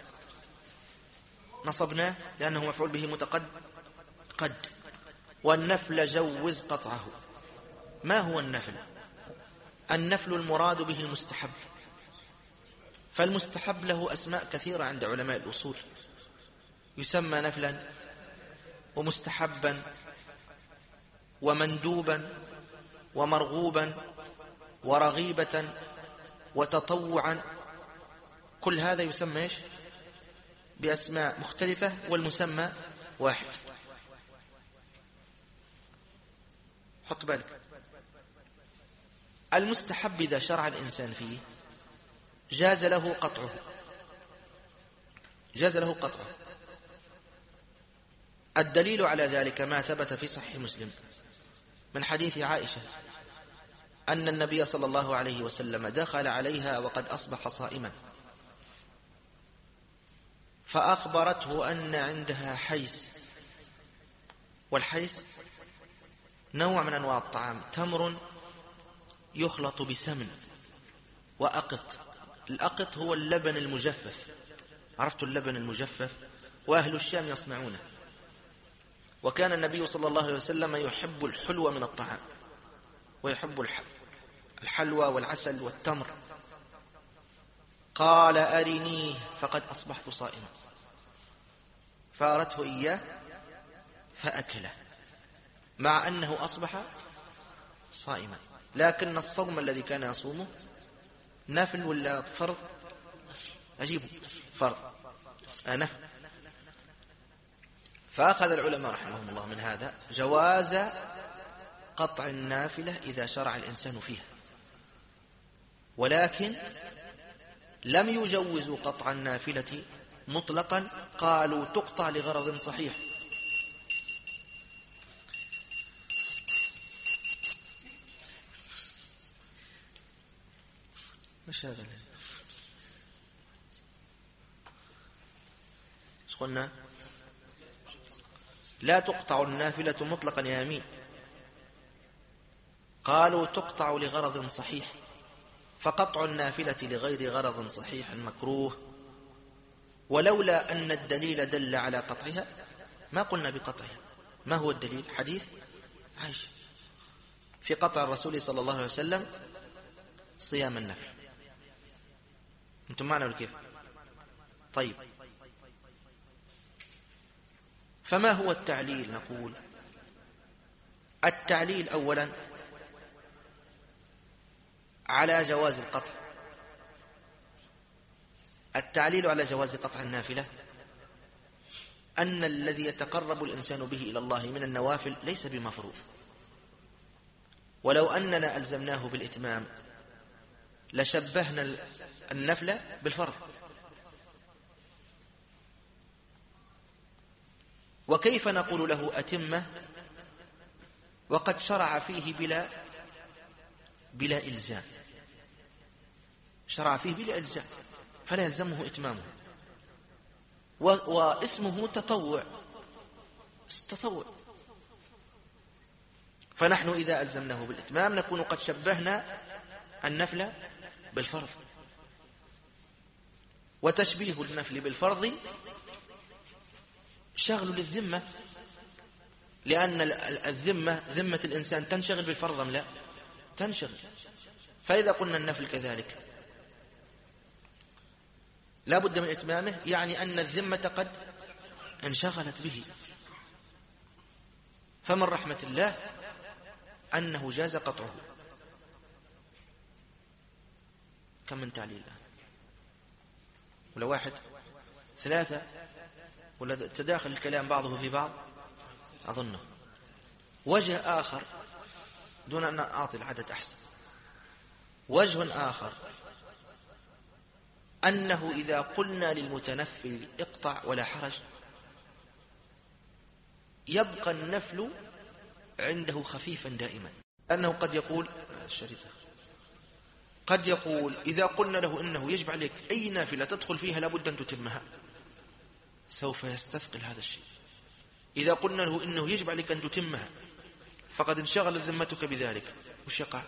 نصبناه لأنه مفعول به متقد قد. والنفل جوز قطعه. ما هو النفل؟ النفل المراد به المستحب، فالمستحب له أسماء كثيرة عند علماء الأصول، يسمى نفلا ومستحبا ومندوبا ومرغوبا ورغيبة وتطوعا، كل هذا يسمى إيش؟ بأسماء مختلفة والمسمى واحد. حط بالك، المستحب إذا شرع الإنسان فيه جاز له قطعه، جاز له قطعه. الدليل على ذلك ما ثبت في صحيح مسلم من حديث عائشة أن النبي صلى الله عليه وسلم دخل عليها وقد أصبح صائما، فأخبرته أن عندها حيس، والحيس نوع من أنواع الطعام، تمر يخلط بسمن وأقط. الأقط هو اللبن المجفف، عرفت اللبن المجفف، وأهل الشام يصنعونه. وكان النبي صلى الله عليه وسلم يحب الحلوى من الطعام، ويحب الحلوى والعسل والتمر. قال أرنيه فقد أصبحت صائما، فأردته إياه فأكله، مع أنه أصبح صائما. لكن الصوم الذي كان يصومه نفل ولا فرض؟ أجيبه فرض نفل. فأخذ العلماء رحمهم الله من هذا جواز قطع النافلة إذا شرع الإنسان فيها، ولكن لم يجوزوا قطع النافلة مطلقا، قالوا تقطع لغرض صحيح. مش هذا ايش قلنا؟ لا تقطع النافلة مطلقا يا أمين، قالوا تقطع لغرض صحيح، فقطع النافلة لغير غرض صحيح مكروه. ولولا أن الدليل دل على قطعها ما قلنا بقطعها. ما هو الدليل؟ حديث عائشة في قطع الرسول صلى الله عليه وسلم صيام النفل. أنتم معنا ولا كيف؟ طيب، فما هو التعليل؟ نقول التعليل أولا على جواز القطع التعليل على جواز قطع النافلة أن الذي يتقرب الإنسان به إلى الله من النوافل ليس بمفروض، ولو أننا ألزمناه بالإتمام لشبهنا النفل بالفرض. وكيف نقول له أتمه وقد شرع فيه بلا إلزام؟ شرع فيه بلا إلزام فلا يلزمه إتمامه، واسمه تطوع. فنحن إذا ألزمناه بالإتمام نكون قد شبهنا النفل بالفرض، وتشبيه النفل بالفرض شغل للذمة، لأن الذمة ذمة الإنسان تنشغل بالفرض أم لا؟ تنشغل. فإذا قلنا النفل كذلك لا بد من إتمامه، يعني أن الذمة قد انشغلت به. فمن رحمة الله أنه جاز قطعه. كم من تعليل الآن؟ ولا واحد؟ 3؟ ولا تداخل الكلام بعضه في بعض؟ أظنه. وجه آخر دون أن أعطي العدد أحسن. وجه آخر أنه إذا قلنا للمتنفل اقطع ولا حرج يبقى النفل عنده خفيفا دائما، أنه قد يقول إذا قلنا له إنه يجب عليك أي نافلة تدخل فيها لابد أن تتمها سوف يستثقل هذا الشيء. إذا قلنا له إنه يجب عليك أن تتمها فقد انشغل ذمتك بذلك، وش يقع؟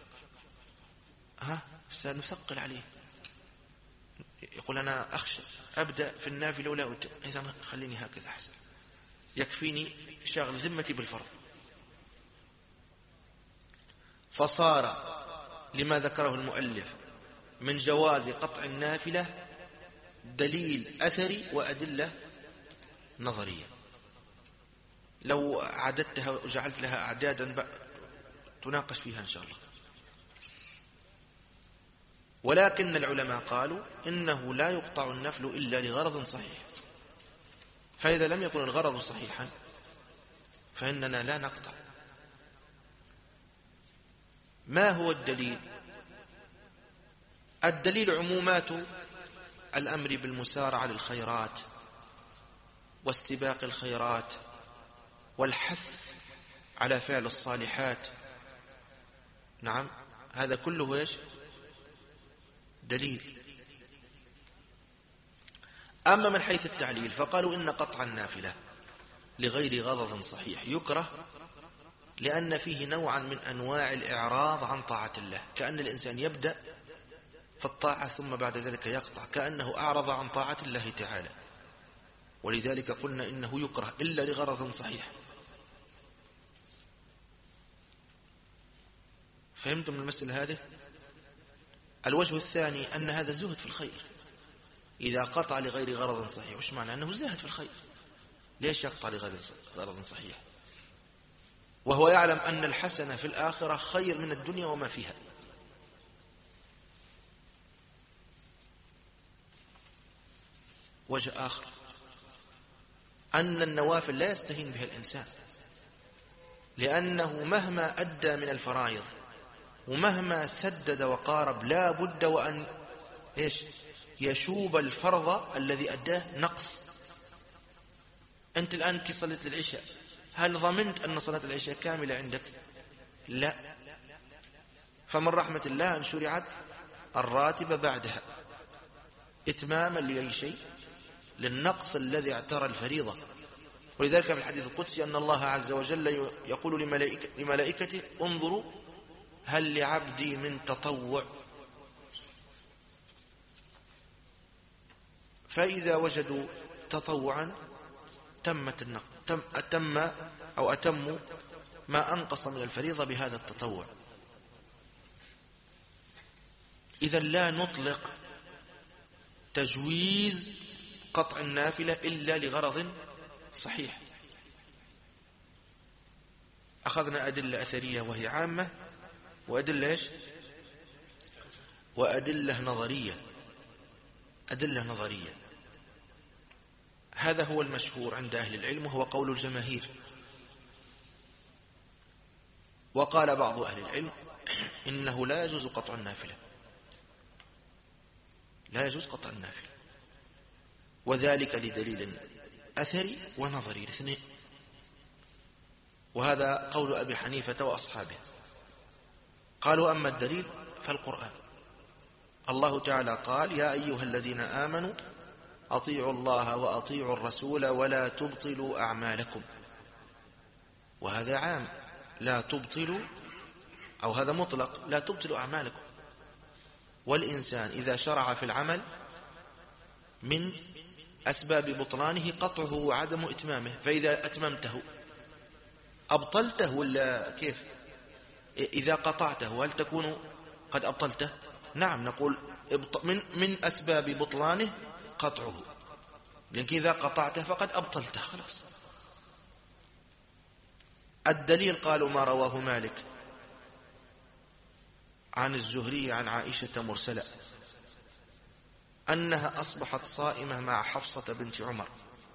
سنثقل عليه، يقول أنا أخشى أبدأ في النافلة ولا أتم، إذا خليني هكذا أحسن، يكفيني شغل ذمتي بالفرض. فصار لما ذكره المؤلف من جواز قطع النافلة دليل أثري وأدلة نظرية. لو عددتها وجعلت لها أعدادا تناقش فيها إن شاء الله. ولكن العلماء قالوا إنه لا يقطع النفل إلا لغرض صحيح، فإذا لم يكن الغرض صحيحا فإننا لا نقطع. ما هو الدليل؟ الدليل عمومات الأمر بالمسارعة للخيرات واستباق الخيرات والحث على فعل الصالحات. نعم، هذا كله ايش؟ دليل. أما من حيث التعليل فقالوا إن قطع النافلة لغير غرض صحيح يكره، لأن فيه نوعا من أنواع الإعراض عن طاعة الله، كأن الإنسان يبدأ في الطاعة ثم بعد ذلك يقطع، كأنه أعرض عن طاعة الله تعالى. ولذلك قلنا إنه يكره إلا لغرض صحيح. فهمتم المسألة هذه؟ الوجه الثاني أن هذا زهد في الخير. إذا قطع لغير غرض صحيح وش معنى؟ أنه زاهد في الخير. ليش يقطع لغير غرض صحيح وهو يعلم أن الحسنة في الآخرة خير من الدنيا وما فيها؟ وجه آخر أن النوافل لا يستهين بها الإنسان، لأنه مهما أدى من الفرائض ومهما سدد وقارب لا بد وأن يشوب الفرض الذي أداه نقص. أنت الآن كي صليت العشاء، هل ضمنت أن صلاة العشاء كاملة عندك؟ لا. فمن رحمة الله أن شرعت الراتبة بعدها إتماما لأي شيء؟ للنقص الذي اعترى الفريضة. ولذلك في الحديث القدسي أن الله عز وجل يقول لملائكته انظروا هل لعبدي من تطوع، فإذا وجدوا تطوعا أتموا ما أنقص من الفريضة بهذا التطوع. إذا لا نطلق تجويز قطع النافلة إلا لغرض صحيح. أخذنا أدلة أثرية وهي عامة، وأدلة نظرية. أدلة نظرية. هذا هو المشهور عند أهل العلم وهو قول الجماهير. وقال بعض أهل العلم إنه لا يجوز قطع النافلة، لا يجوز قطع النافلة، وذلك لدليل أثري ونظري الاثنين، وهذا قول أبي حنيفة وأصحابه. قالوا أما الدليل فالقرآن. الله تعالى قال: يا أيها الذين آمنوا أطيعوا الله وأطيعوا الرسول ولا تبطلوا أعمالكم. وهذا عام، لا تبطلوا، أو هذا مطلق، لا تبطلوا أعمالكم. والإنسان إذا شرع في العمل من أسباب بطلانه قطعه وعدم إتمامه، فإذا أتممته أبطلته ولا كيف؟ إذا قطعته هل تكون قد أبطلته؟ نعم، نقول من أسباب بطلانه قطعه، لكن إذا قطعته فقد أبطلته خلاص. الدليل قالوا ما رواه مالك عن الزهري عن عائشة مرسلة أنها أصبحت صائمة مع حفصة بنت عمر،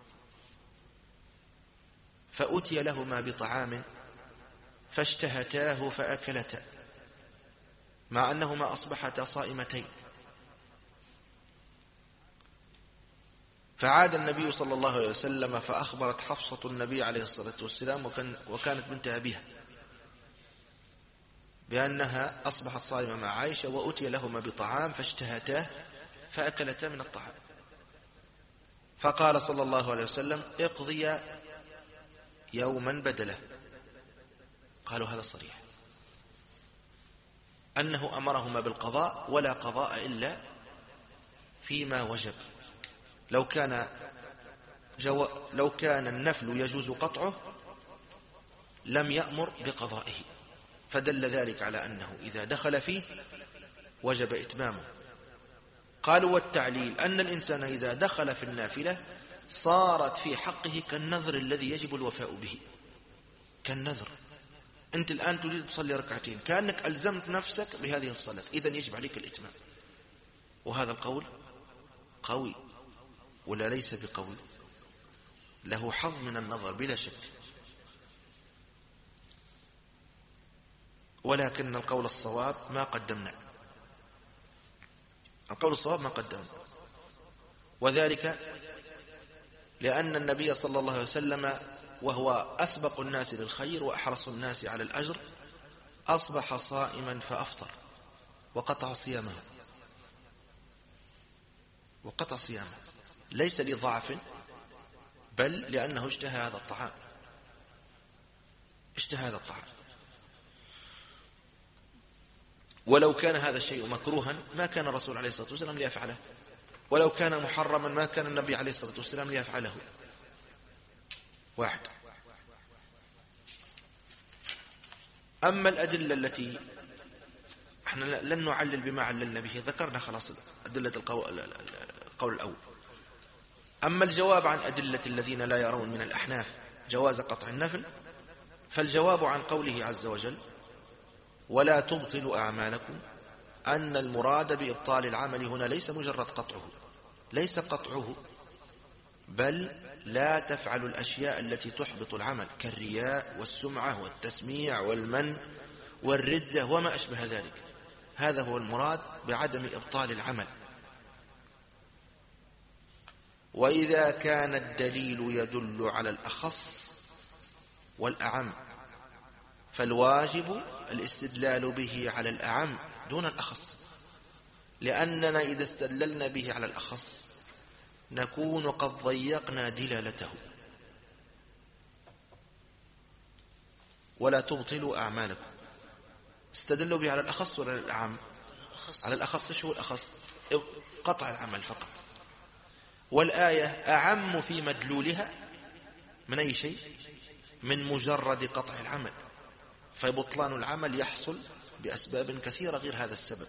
فأتي لهما بطعام فاشتهتاه فأكلتا، مع أنهما أصبحتا صائمتين. فعاد النبي صلى الله عليه وسلم فأخبرت حفصة النبي عليه الصلاة والسلام، وكانت بنت أبيها، بأنها أصبحت صائمة مع عائشة وأتي لهما بطعام فاشتهتاه فأكلتا من الطعام. فقال صلى الله عليه وسلم: اقضي يوما بدله. قالوا هذا صريح أنه أمرهما بالقضاء، ولا قضاء إلا فيما وجب. لو كان النفل يجوز قطعه لم يأمر بقضائه، فدل ذلك على أنه إذا دخل فيه وجب إتمامه. قالوا والتعليل أن الإنسان إذا دخل في النافلة صارت في حقه كالنذر الذي يجب الوفاء به، كالنذر. أنت الآن تريد تصلي ركعتين، كأنك ألزمت نفسك بهذه الصلاة، إذن يجب عليك الإتمام. وهذا القول قوي ولا ليس بقوي؟ له حظ من النظر بلا شك، ولكن القول الصواب ما قدمنا، القول الصواب ما قدمنا، وذلك لأن النبي صلى الله عليه وسلم وهو أسبق الناس للخير وأحرص الناس على الأجر أصبح صائما فأفطر وقطع صيامه، وقطع صيامه ليس لضعف، بل لأنه اشتهى هذا الطعام، اشتهى هذا الطعام. ولو كان هذا الشيء مكروها ما كان الرسول عليه الصلاة والسلام ليفعله، ولو كان محرما ما كان النبي عليه الصلاة والسلام ليفعله. واحد. أما الأدلة التي احنا لن نعلل بما عللنا به، ذكرنا خلاص أدلة القول الأول. أما الجواب عن أدلة الذين لا يرون من الأحناف جواز قطع النفل، فالجواب عن قوله عز وجل: ولا تبطلوا أعمالكم، أن المراد بإبطال العمل هنا ليس مجرد قطعه، ليس قطعه، بل لا تفعل الأشياء التي تحبط العمل كالرياء والسمعة والتسميع والمن والردة وما أشبه ذلك. هذا هو المراد بعدم إبطال العمل. وإذا كان الدليل يدل على الأخص والأعم فالواجب الاستدلال به على الأعم دون الأخص، لأننا إذا استدللنا به على الأخص نكون قد ضيقنا دلالته. ولا تبطلوا أعمالكم، استدلوا به على الأخص ولا الأعم؟ على الأخص. ايش هو الأخص؟ قطع العمل فقط. والآية أعم في مدلولها من أي شيء؟ من مجرد قطع العمل، فبطلان العمل يحصل بأسباب كثيرة غير هذا السبب.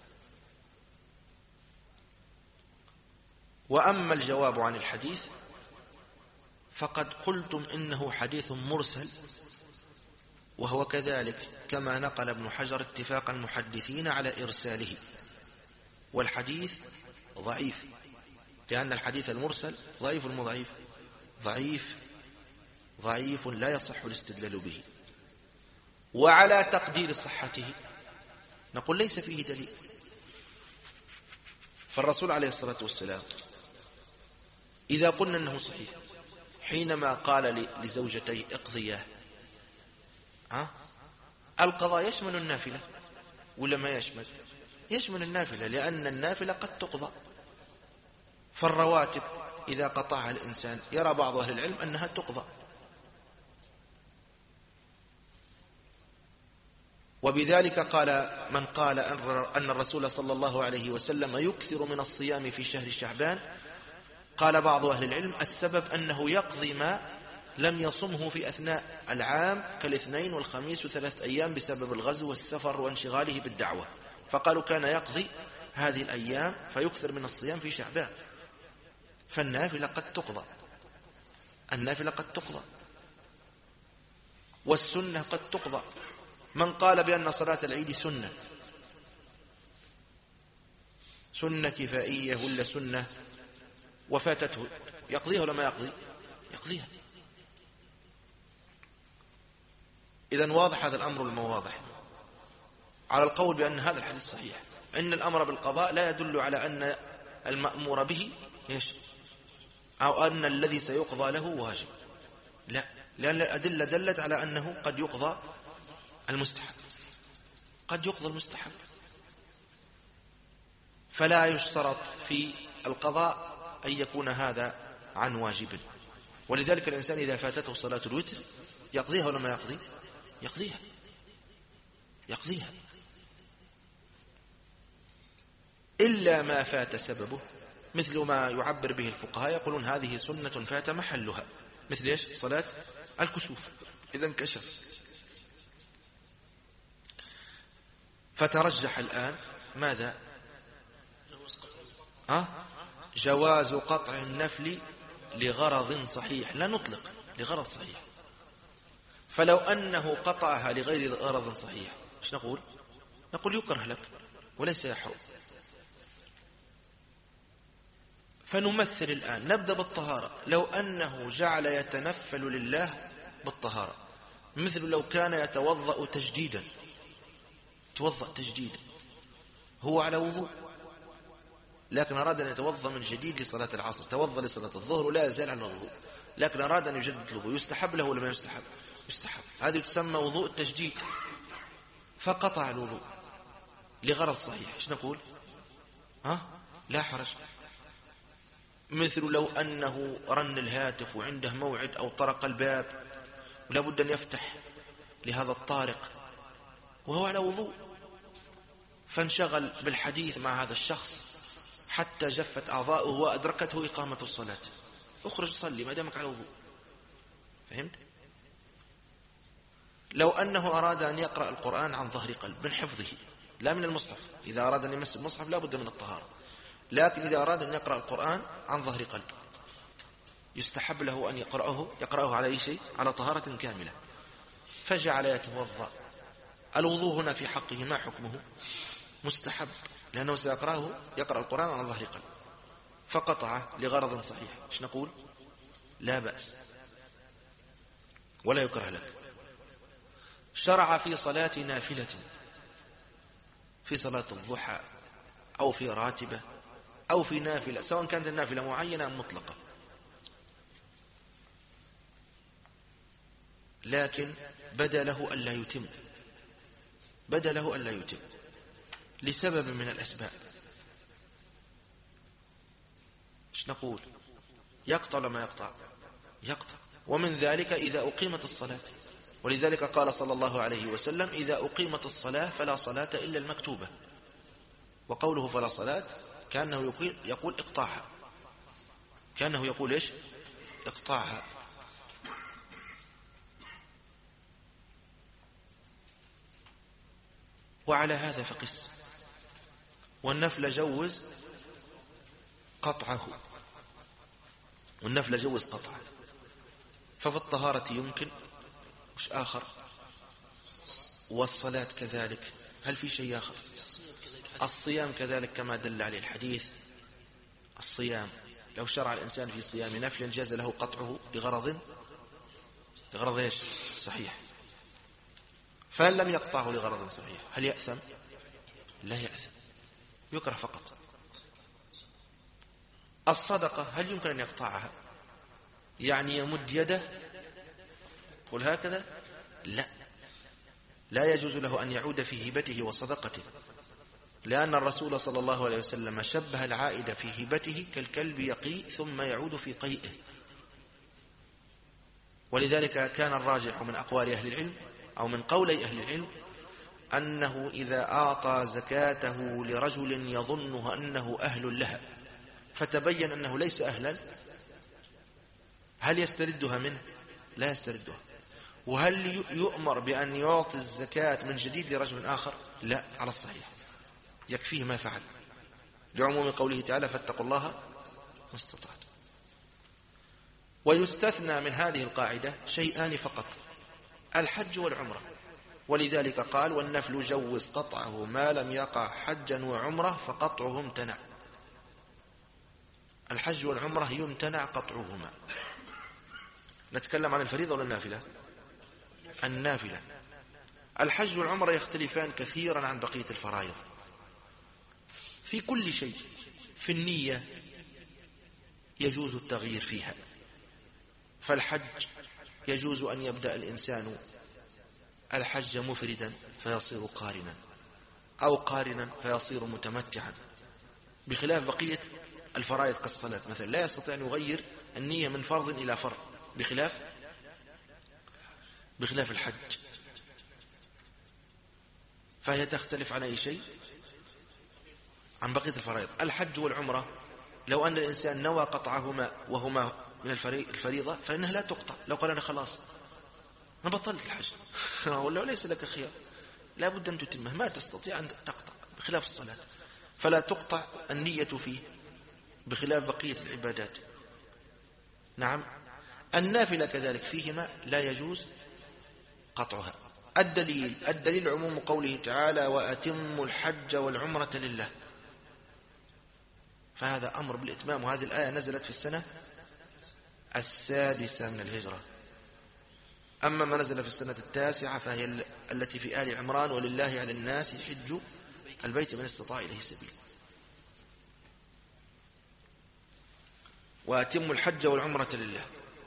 وأما الجواب عن الحديث فقد قلتم إنه حديث مرسل، وهو كذلك كما نقل ابن حجر اتفاق المحدثين على إرساله، والحديث ضعيف لأن الحديث المرسل ضعيف المضعيف ضعيف لا يصح الاستدلال به. وعلى تقدير صحته نقول ليس فيه دليل. فالرسول عليه الصلاة والسلام إذا قلنا أنه صحيح حينما قال لزوجتيه اقضياه، القضاء يشمل النافلة ولا ما يشمل؟ يشمل النافلة، لأن النافلة قد تقضى. فالرواتب إذا قطعها الإنسان يرى بعض أهل العلم أنها تقضى. وبذلك قال من قال أن الرسول صلى الله عليه وسلم يكثر من الصيام في شهر شعبان، قال بعض أهل العلم السبب أنه يقضي ما لم يصمه في أثناء العام كالاثنين والخميس و3 أيام بسبب الغزو والسفر وانشغاله بالدعوة، فقالوا كان يقضي هذه الأيام فيكثر من الصيام في شعبان. فالنافلة قد تقضى، النافلة قد تقضى، والسنة قد تقضى. من قال بأن صلاة العيد سنة كفائية ولا سنة وفاتته يقضيها ولا ما يقضي؟ يقضيها. إذن واضح هذا الأمر المواضح على القول بأن هذا الحديث صحيح. إن الأمر بالقضاء لا يدل على أن المأمور به أو أن الذي سيقضى له واجب، لا، لأن الأدلة دلت على أنه قد يقضى المستحب، قد يقضى المستحب. فلا يشترط في القضاء أن يكون هذا عن واجب. ولذلك الإنسان إذا فاتته صلاة الوتر يقضيها ولا ما يقضي؟ يقضيها إلا ما فات سببه، مثل ما يعبر به الفقهاء يقولون هذه سنة فات محلها، مثل إيش؟ صلاة الكسوف إذا انكشف. فترجح الآن ماذا؟ جواز قطع النفل لغرض صحيح، لا نطلق لغرض صحيح. فلو أنه قطعها لغير غرض صحيح ايش نقول؟ نقول يكره لك وليس يحرم. فنمثل الآن، نبدأ بالطهارة. لو أنه جعل يتنفل لله بالطهارة، مثل لو كان يتوضأ تجديدا، توضأ تجديدا، هو على وضوء لكن أراد أن يتوضأ من جديد لصلاة العصر، توضأ لصلاة الظهر ولا يزال على الوضوء، لكن أراد أن يجدد الوضوء، يستحب له ولا ما يستحب؟ يستحب. هذه تسمى وضوء التجديد. فقطع الوضوء لغرض صحيح، ايش نقول؟ لا حرج. مثل لو أنه رن الهاتف وعنده موعد أو طرق الباب ولا بد أن يفتح لهذا الطارق وهو على وضوء، فانشغل بالحديث مع هذا الشخص حتى جفت أعضاؤه وأدركته إقامة الصلاة، اخرج صلي ما دامك على وضوء. فهمت؟ لو أنه أراد أن يقرأ القرآن عن ظهر قلب من حفظه لا من المصحف، إذا أراد أن يمس المصحف لا بد من الطهارة، لكن إذا أراد أن يقرأ القرآن عن ظهر قلب يستحب له أن يقرأه على أي شيء؟ على طهارة كاملة. فجعل يتوضأ. الوضوء هنا في حقه ما حكمه؟ مستحب، لأنه يقرأ القرآن على ظهر قلب، فقطعه لغرض صحيح، ايش نقول؟ لا بأس ولا يكره لك. شرع في صلاة نافلة، في صلاة الضحى أو في راتبة أو في نافلة، سواء كانت النافلة معينة أم مطلقة، لكن بدا له ألا يتم لسبب من الأسباب، ايش نقول؟ يقطع ولا ما يقطع؟ يقطع. ومن ذلك إذا أقيمت الصلاة، ولذلك قال صلى الله عليه وسلم إذا أقيمت الصلاة فلا صلاة إلا المكتوبة. وقوله فلا صلاة كأنه يقول اقطعها، كأنه يقول إيش؟ اقطعها. وعلى هذا فقس. والنفل جوز قطعه، ففي الطهارة يمكن مش آخر، والصلاة كذلك. هل في شيء آخر؟ الصيام كذلك كما دل عليه الحديث، الصيام لو شرع الإنسان في صيام نفل جاز له قطعه لغرض إيش؟ صحيح. فإن لم يقطعه لغرض صحيح هل يأثم؟ لا يأثم، يكره فقط. الصدقة هل يمكن أن يقطعها؟ يعني يمد يده قل هكذا؟ لا يجوز له أن يعود في هبته وصدقته، لأن الرسول صلى الله عليه وسلم شبه العائد في هبته كالكلب يقي ثم يعود في قيئه. ولذلك كان الراجح من أقوال أهل العلم أو من قولي أهل العلم أنه إذا أعطى زكاته لرجل يظنه أنه أهل لها فتبين أنه ليس أهلا، هل يستردها منه؟ لا يستردها. وهل يؤمر بأن يعطي الزكاة من جديد لرجل آخر؟ لا، على الصحيح يكفيه ما فعل، لعموم قوله تعالى فاتقوا الله ما استطعتم. ويستثنى من هذه القاعدة شيئان فقط، الحج والعمرة، ولذلك قال والنفل جوز قطعه ما لم يقع حجا وعمرة فقطعه امتنع. الحج والعمرة يمتنع قطعهما. نتكلم عن الفريضة ولا النافلة؟ النافلة. الحج والعمرة يختلفان كثيرا عن بقية الفرائض في كل شيء. في النية يجوز التغيير فيها، فالحج يجوز أن يبدأ الإنسان الحج مفردا فيصير قارنا، أو قارنا فيصير متمتعا، بخلاف بقية الفرائض كالصلاة مثلا لا يستطيع أن يغير النية من فرض إلى فرض، بخلاف الحج، فهي تختلف عن أي شيء عن بقية الفرائض. الحج والعمرة لو أن الإنسان نوى قطعهما وهما من الفريضة فإنها لا تقطع. لو قال أنا خلاص أنا بطلت الحج ولا ليس لك خيار، لا بد أن تتمه، ما تستطيع أن تقطع، بخلاف الصلاة فلا تقطع النية فيه بخلاف بقية العبادات. نعم. النافلة كذلك فيهما لا يجوز قطعها. الدليل عموم قوله تعالى وأتموا الحج والعمرة لله، فهذا أمر بالإتمام، وهذه الآية نزلت في السنة 6 من الهجرة. أما ما نزل في السنة 9 فهي التي في آل عمران ولله على الناس حج البيت من استطاع إليه سبيل. وأتموا الحج والعمرة لله،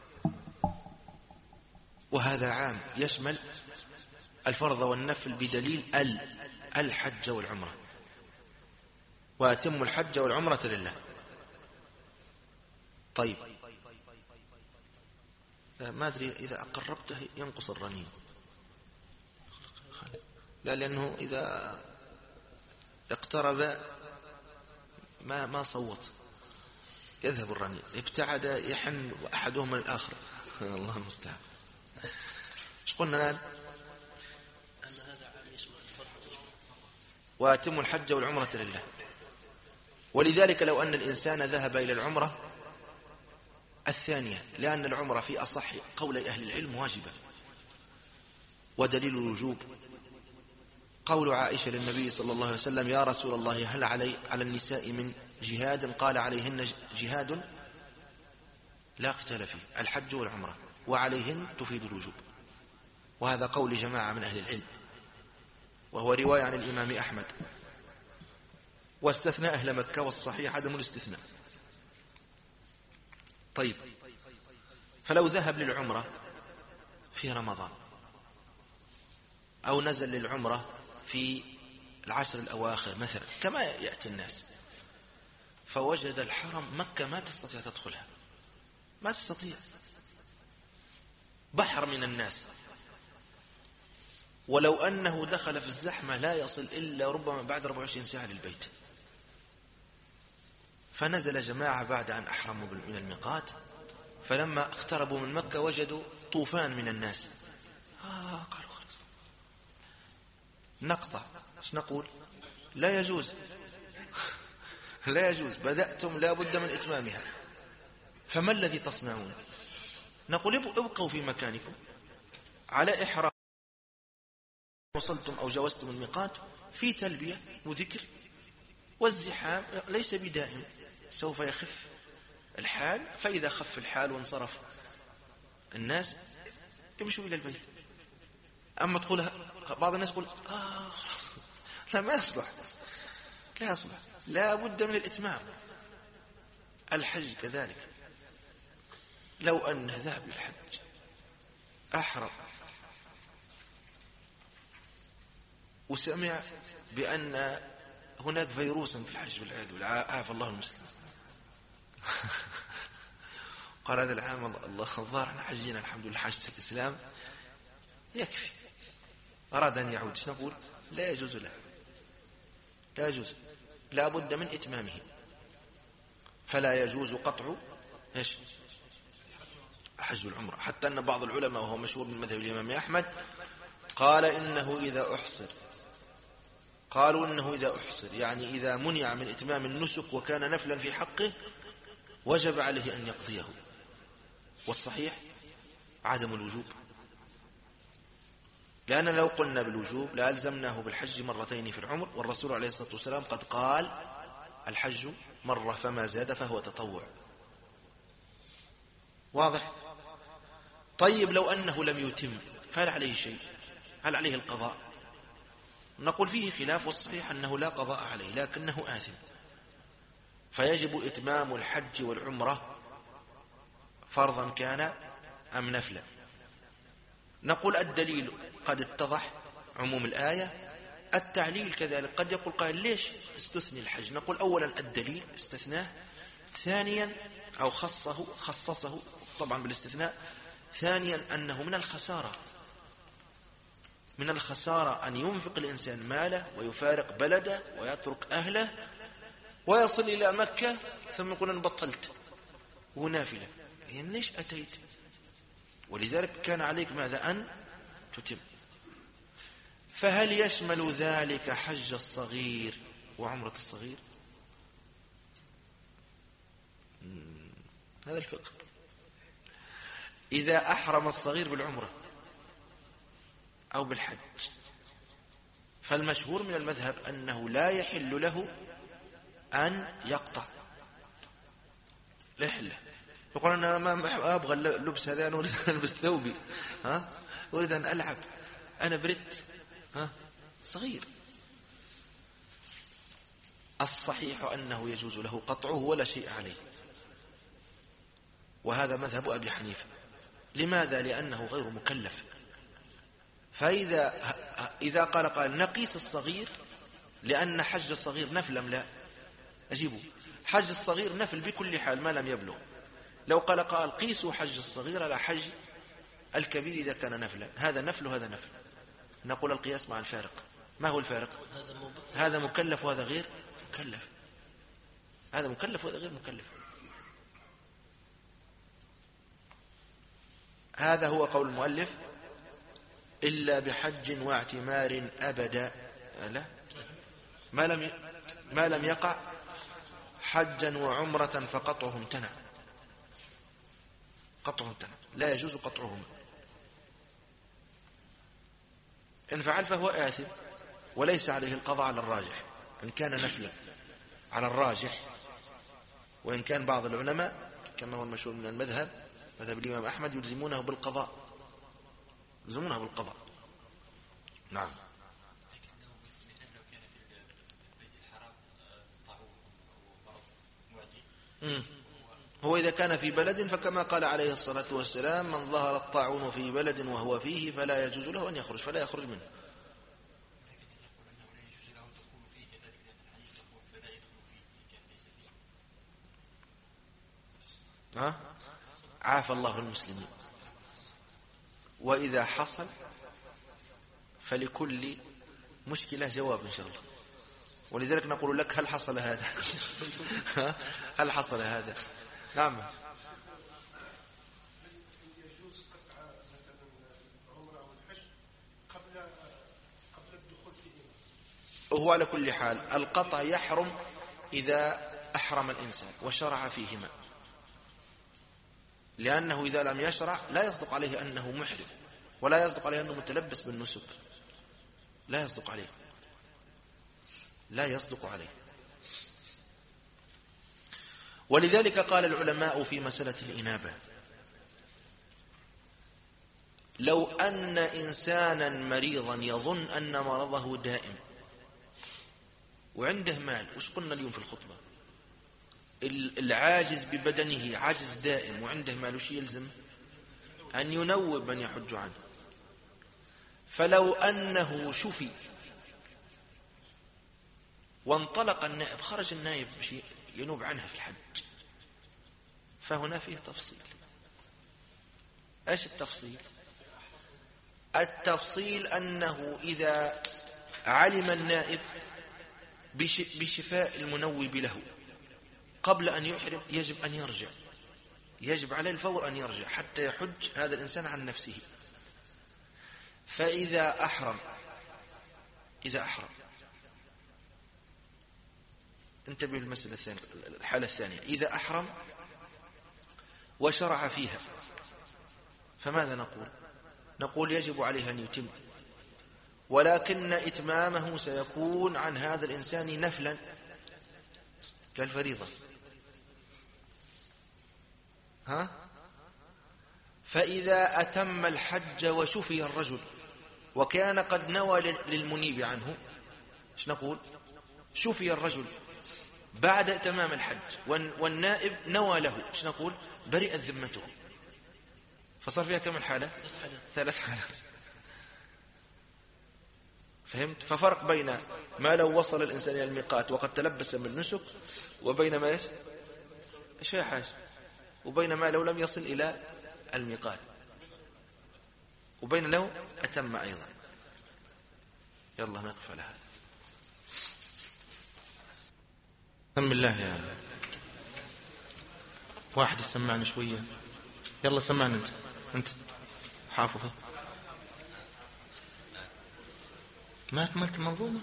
وهذا عام يشمل الفرض والنفل بدليل الحج والعمرة. وأتموا الحج والعمرة لله. طيب ما أدري إذا أقربته ينقص الرنين، لا لأنه إذا اقترب ما صوت يذهب الرنين، ابتعد يحن أحدهم من الآخر الله المستعان. ايش قلنا الآن؟ أن هذا عام يشمل الفرض. وأتموا الحج والعمرة لله. ولذلك لو أن الإنسان ذهب إلى العمرة الثانية، لأن العمرة في أصح قول أهل العلم واجبة، ودليل الوجوب قول عائشة للنبي صلى الله عليه وسلم يا رسول الله هل على النساء من جهاد؟ قال عليهن جهاد لا قتال فيه، الحج والعمرة، وعليهن تفيد الوجوب. وهذا قول جماعة من أهل العلم، وهو رواية عن الإمام أحمد، واستثنى أهل مكة، والصحيح عدم الاستثناء. طيب فلو ذهب للعمرة في رمضان أو نزل للعمرة في العشر الأواخر مثلا كما يأتي الناس، فوجد الحرم مكة ما تستطيع تدخلها، ما تستطيع، بحر من الناس، ولو أنه دخل في الزحمة لا يصل إلا ربما بعد 24 ساعة للبيت. فنزل جماعة بعد أن أحرموا من الميقات، فلما اقتربوا من مكة وجدوا طوفان من الناس، قالوا خلاص نقطع. ايش نقول؟ لا يجوز لا يجوز، بدأتم لا بد من إتمامها، فما الذي تصنعون؟ نقول ابقوا في مكانكم على إحرام، وصلتم أو جوزتم الميقات في تلبية وذكر، والزحام ليس بدائم، سوف يخف الحال، فإذا خف الحال وانصرف الناس يمشوا إلى البيت. أما تقولها بعض الناس يقول لا، ما يصلح، لا يصلح، لا بد من الإتمام. الحج كذلك، لو أن ذهب للحج أحرم وسمع بأن هناك فيروسا في الحج والعياذ بالله، عافى الله المسلم، قال هذا العام الله الظاهر احنا حجينا الحمد لله حجة الإسلام يكفي، أراد أن يعود، نقول لا يجوز له، لا يجوز، لا بد من إتمامه. فلا يجوز قطع إيش؟ الحج والعمرة. حتى أن بعض العلماء وهو مشهور من مذهب الإمام أحمد قال إنه إذا أحصر، قالوا إنه إذا أحصر يعني إذا منع من إتمام النسك وكان نفلا في حقه وجب عليه أن يقضيه. والصحيح عدم الوجوب، لأن لو قلنا بالوجوب لألزمناه بالحج مرتين في العمر، والرسول عليه الصلاة والسلام قد قال الحج مرة فما زاد فهو تطوع. واضح؟ طيب لو أنه لم يتم فهل عليه شيء؟ هل عليه القضاء؟ نقول فيه خلاف، والصحيح أنه لا قضاء عليه لكنه آثم، فيجب إتمام الحج والعمرة فرضا كان أم نفلا. نقول الدليل قد اتضح عموم الآية، التعليل كذلك. قد يقول قائل ليش استثني الحج؟ نقول أولا الدليل استثناه، ثانيا أو خصصه طبعا بالاستثناء، ثانيا أنه من الخسارة أن ينفق الإنسان ماله ويفارق بلده ويترك أهله ويصل إلى مكة ثم يقول أنا بطلت ونافلة، يعني ليش أتيت؟ ولذلك كان عليك ماذا؟ أن تتم. فهل يشمل ذلك حج الصغير وعمرة الصغير؟ هذا الفقه. إذا أحرم الصغير بالعمرة أو بالحج فالمشهور من المذهب أنه لا يحل له أن يقطع، لا يحل. يقول أنا ما أبغى اللبس هذا، أنا أريد أن ألبس ثوبي، أريد أن ألعب، أنا بريت، صغير. الصحيح أنه يجوز له قطعه ولا شيء عليه، وهذا مذهب أبي حنيفة. لماذا؟ لأنه غير مكلف. فإذا قال نقيس الصغير، لأن حج الصغير نفل أم لا؟ أجيبه حج الصغير نفل بكل حال ما لم يبلغ. لو قال قيسوا حج الصغير على حج الكبير إذا كان نفلا، هذا نفل وهذا نفل، نقول القياس مع الفارق. ما هو الفارق؟ هذا مكلف وهذا غير مكلف، هذا مكلف وهذا غير مكلف. هذا هو قول المؤلف إلا بحج واعتمار أبدا، لا، ما لم يقع حجا وعمرة فقطعه امتنع، لا يجوز قطعهما. إن فعل فهو آثم وليس عليه القضاء على الراجح إن كان نفلا على الراجح. وإن كان بعض العلماء كما هو المشهور من المذهب، مذهب الإمام أحمد، يلزمونه بالقضاء، نعم. هو إذا كان في بلد فكما قال عليه الصلاة والسلام من ظهر الطاعون في بلد وهو فيه فلا يجوز له أن يخرج، فلا يخرج منه. عافى الله المسلمين. وإذا حصل فلكل مشكلة جواب إن شاء الله. ولذلك نقول لك هل حصل هذا؟ هل حصل هذا؟ نعم. يجوز قطع مثلا العمرة أو الحج قبل الدخول فيهما. هو على كل حال القطع يحرم إذا أحرم الإنسان وشرع فيهما، لأنه إذا لم يشرع لا يصدق عليه أنه محرم، ولا يصدق عليه أنه متلبس بالنسك، لا يصدق عليه. ولذلك قال العلماء في مسألة الإنابة: لو أن إنسانا مريضا يظن أن مرضه دائم وعنده مال، وش قلنا اليوم في الخطبة؟ العاجز ببدنه عجز دائم وعنده مال، وش يلزم؟ أن ينوب من يحج عنه. فلو أنه شفي وانطلق النائب، خرج النائب ينوب عنه في الحج، فهنا فيه تفصيل. ايش التفصيل؟ التفصيل أنه إذا علم النائب بشفاء المنوب له قبل أن يحرم يجب أن يرجع، يجب عليه الفور أن يرجع حتى يحج هذا الإنسان عن نفسه. فإذا أحرم، انتبه المسألة الثانية، الحالة الثانية، إذا أحرم وشرع فيها، فماذا نقول؟ نقول يجب عليه أن يتم، ولكن إتمامه سيكون عن هذا الإنسان نفلا كالفريضة. فإذا أتم الحج وشفي الرجل وكان قد نوى للمنيب عنه، ايش نقول؟ شفي الرجل بعد تمام الحج والنائب نوى له، ايش نقول؟ برئت ذمته. فصار فيها كم الحالة؟ 3 حالات. فهمت؟ ففرق بين ما لو وصل الإنسان إلى الميقات وقد تلبس من النسك، وبين ما ايش فيها حاجة، وبين ما لو لم يصل إلى الميقات، وبين لو أتم أيضا. يلا نقف على هذا. بسم الله يا واحد يسمعني شوية. يلا سمعني أنت حافظه. ما أكملت المنظومة؟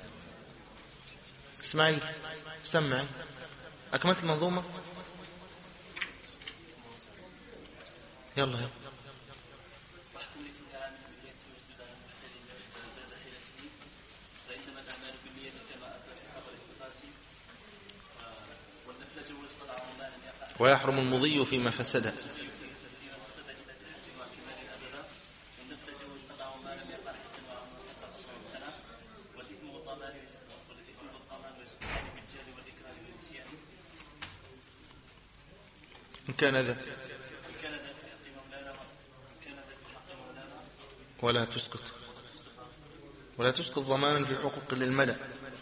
اسمعي سمعي. أكملت المنظومة؟ يلا. ويحرم المضي فيما فسد. إن كان ذا ولا تسقط ضمانا في حقوق للملأ.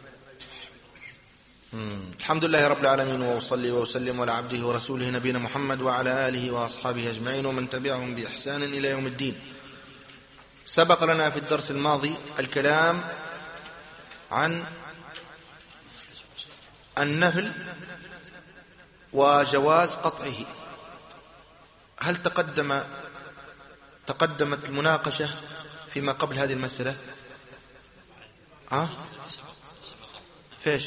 الحمد لله رب العالمين، وأصلي وأسلم على عبده ورسوله نبينا محمد وعلى آله وأصحابه أجمعين ومن تبعهم بإحسان إلى يوم الدين. سبق لنا في الدرس الماضي الكلام عن النفل وجواز قطعه. هل تقدمت المناقشة فيما قبل هذه المسألة؟ فيش؟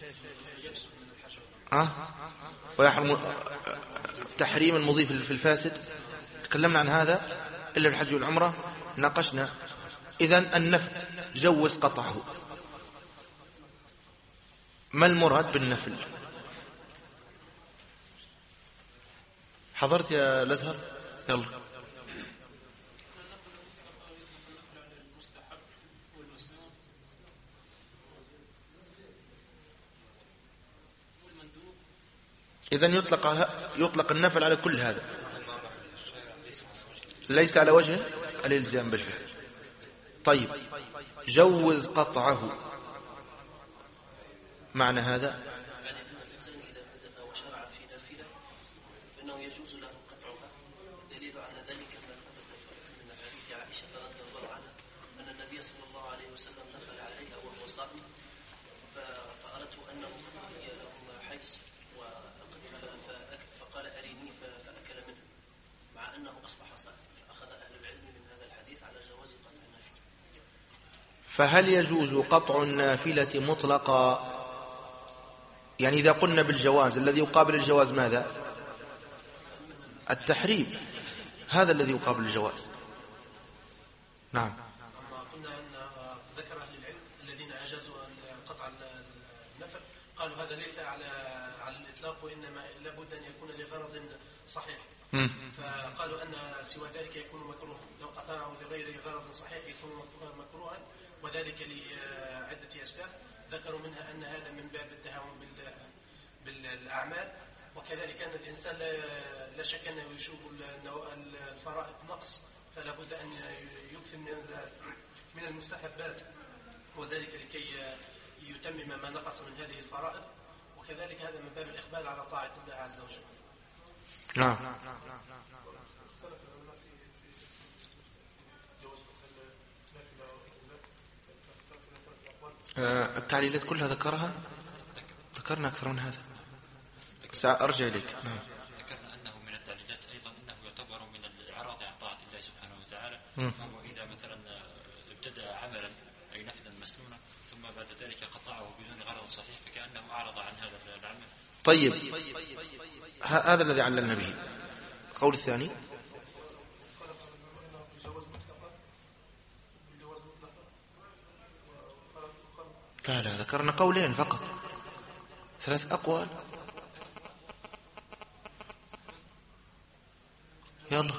ويحرم تحريم المضي في الفاسد، تكلمنا عن هذا. إلا الحج والعمرة ناقشنا. إذن النفل جوز قطعه. ما المراد بالنفل؟ حضرت يا الأزهر؟ يلا. إذن يطلق النفل على كل هذا، ليس على وجه الالزام بالفعل. طيب، جوز قطعه، معنى هذا فهل يجوز قطع النافلة مطلقا؟ يعني إذا قلنا بالجواز، الذي يقابل الجواز ماذا؟ التحريم، هذا الذي يقابل الجواز. نعم. قلنا أن ذكر أهل العلم الذين أجازوا قطع النفل قالوا هذا ليس على الإطلاق، وإنما لابد أن يكون لغرض صحيح. فقالوا أن سوى ذلك يكون مكروها، لو قطعه لغير غرض صحيح يكون مكروها، وذلك لعدة أسباب ذكروا منها أن هذا من باب التهاون بالأعمال، وكذلك أن الإنسان لا شك أنه يشوف الفرائض نقص، فلا بد أن يكثر من المستحبات، وذلك لكي يتمم ما نقص من هذه الفرائض، وكذلك هذا من باب الإقبال على طاعة الله عز وجل. نعم. التعليلات كلها ذكرنا أكثر من هذا، سأرجع إليك. ذكرنا أنه من التعليلات أيضا أنه يعتبر من الإعراض عن طاعة الله سبحانه وتعالى، فهو إذا مثلا ابتدأ عملا أي نفذا مسنونا ثم بعد ذلك قطعه بدون غرض صحيح فكأنه أعرض عن هذا العمل. طيب، هذا الذي عللنا به. القول الثاني لا ذكرنا قولين فقط، 3 أقوال. يلا.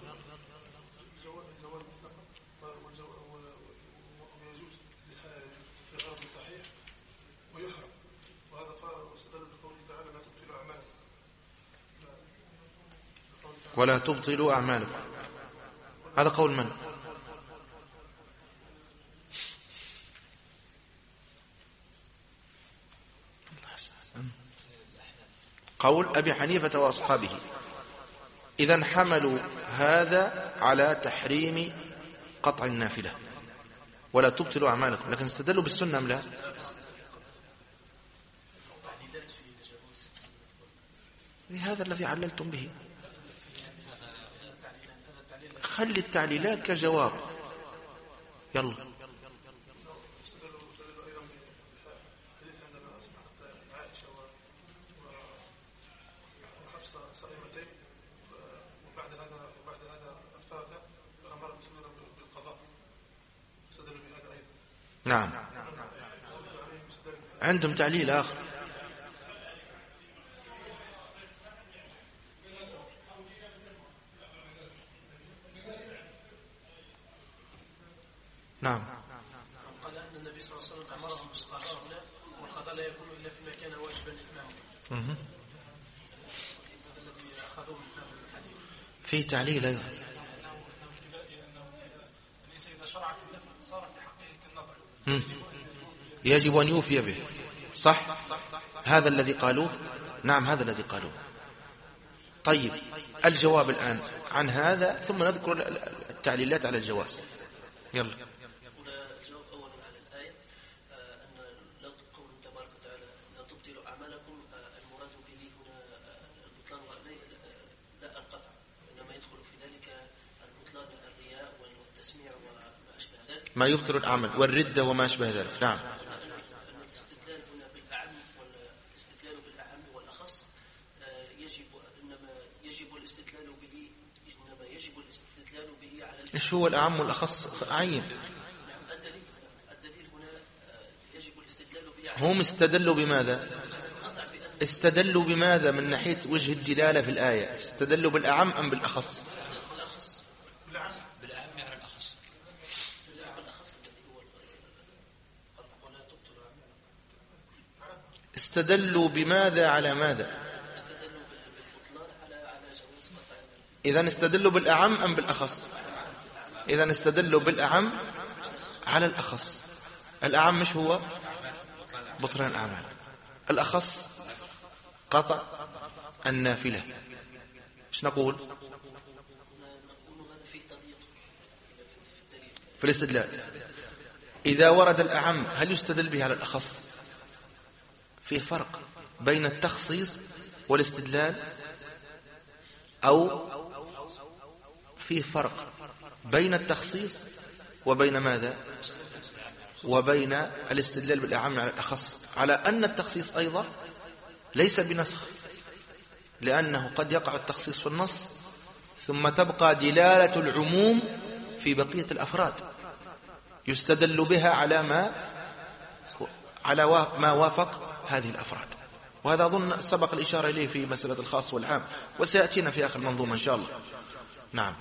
ولا تبطلوا أعمالكم، هذا قول من؟ قول أبي حنيفة وأصحابه. إذن حملوا هذا على تحريم قطع النافلة ولا تبطلوا أعمالكم، لكن استدلوا بالسنة أم لا؟ هذا الذي عللتم به. خلي التعليلات كجواب. يلا. نعم، عندهم تعليل آخر. نعم. قال أن النبي صلى الله عليه وسلم أمرهم بالقضاء هنا، والقضاء لا يكون إلا فيما كان واجبا إتمامه. الذي أخذوه من هذا الحديث في تعليل أيضا. ليس إذا شرع في النفل صار في حقه النظر، يجب أن يوفي به. صح؟ هذا الذي قالوه. نعم، هذا الذي قالوه. طيب، الجواب الآن عن هذا ثم نذكر التعليلات على الجواز. يلا. الجواب أولا على الآية أن لا قول تبارك وتعالى لا تبطلوا أعمالكم، المراد به هنا البطلان لا القطع، إنما يدخل في ذلك البطلان الرياء والتسميع وما أشبه ذلك، ما يبطل العمل والردة وما أشبه ذلك. نعم. الاستدلال هنا بالأعم والاستدلال بالأعم والأخص يجب الاستدلال به، إنما يجب الاستدلال به على إيش هو الأعم والأخص؟ عين. الدليل هنا يجب الاستدلال به. هم استدلوا بماذا؟ استدلوا بماذا من ناحية وجه الدلالة في الآية؟ استدلوا بالأعم أم بالأخص؟ بالأعم على الأخص. استدلوا بماذا على ماذا؟ إذن استدلوا بالأعم أم بالأخص؟ إذن استدلوا بالأعم على الأخص. الأعم مش هو بطلان الأعمال، الأخص قطع النافلة. ايش نقول في الاستدلال؟ إذا ورد الأعم هل يستدل به على الأخص؟ فيه فرق بين التخصيص والاستدلال، أو فيه فرق بين التخصيص وبين ماذا؟ وبين الاستدلال بالأعم على الأخص، على أن التخصيص أيضا ليس بنسخ، لأنه قد يقع التخصيص في النص ثم تبقى دلالة العموم في بقية الأفراد يستدل بها على ما وافق هذه الأفراد. وهذا أظن سبق الإشارة إليه في مسألة الخاص والعام، وسيأتينا في آخر المنظومة إن شاء الله. نعم.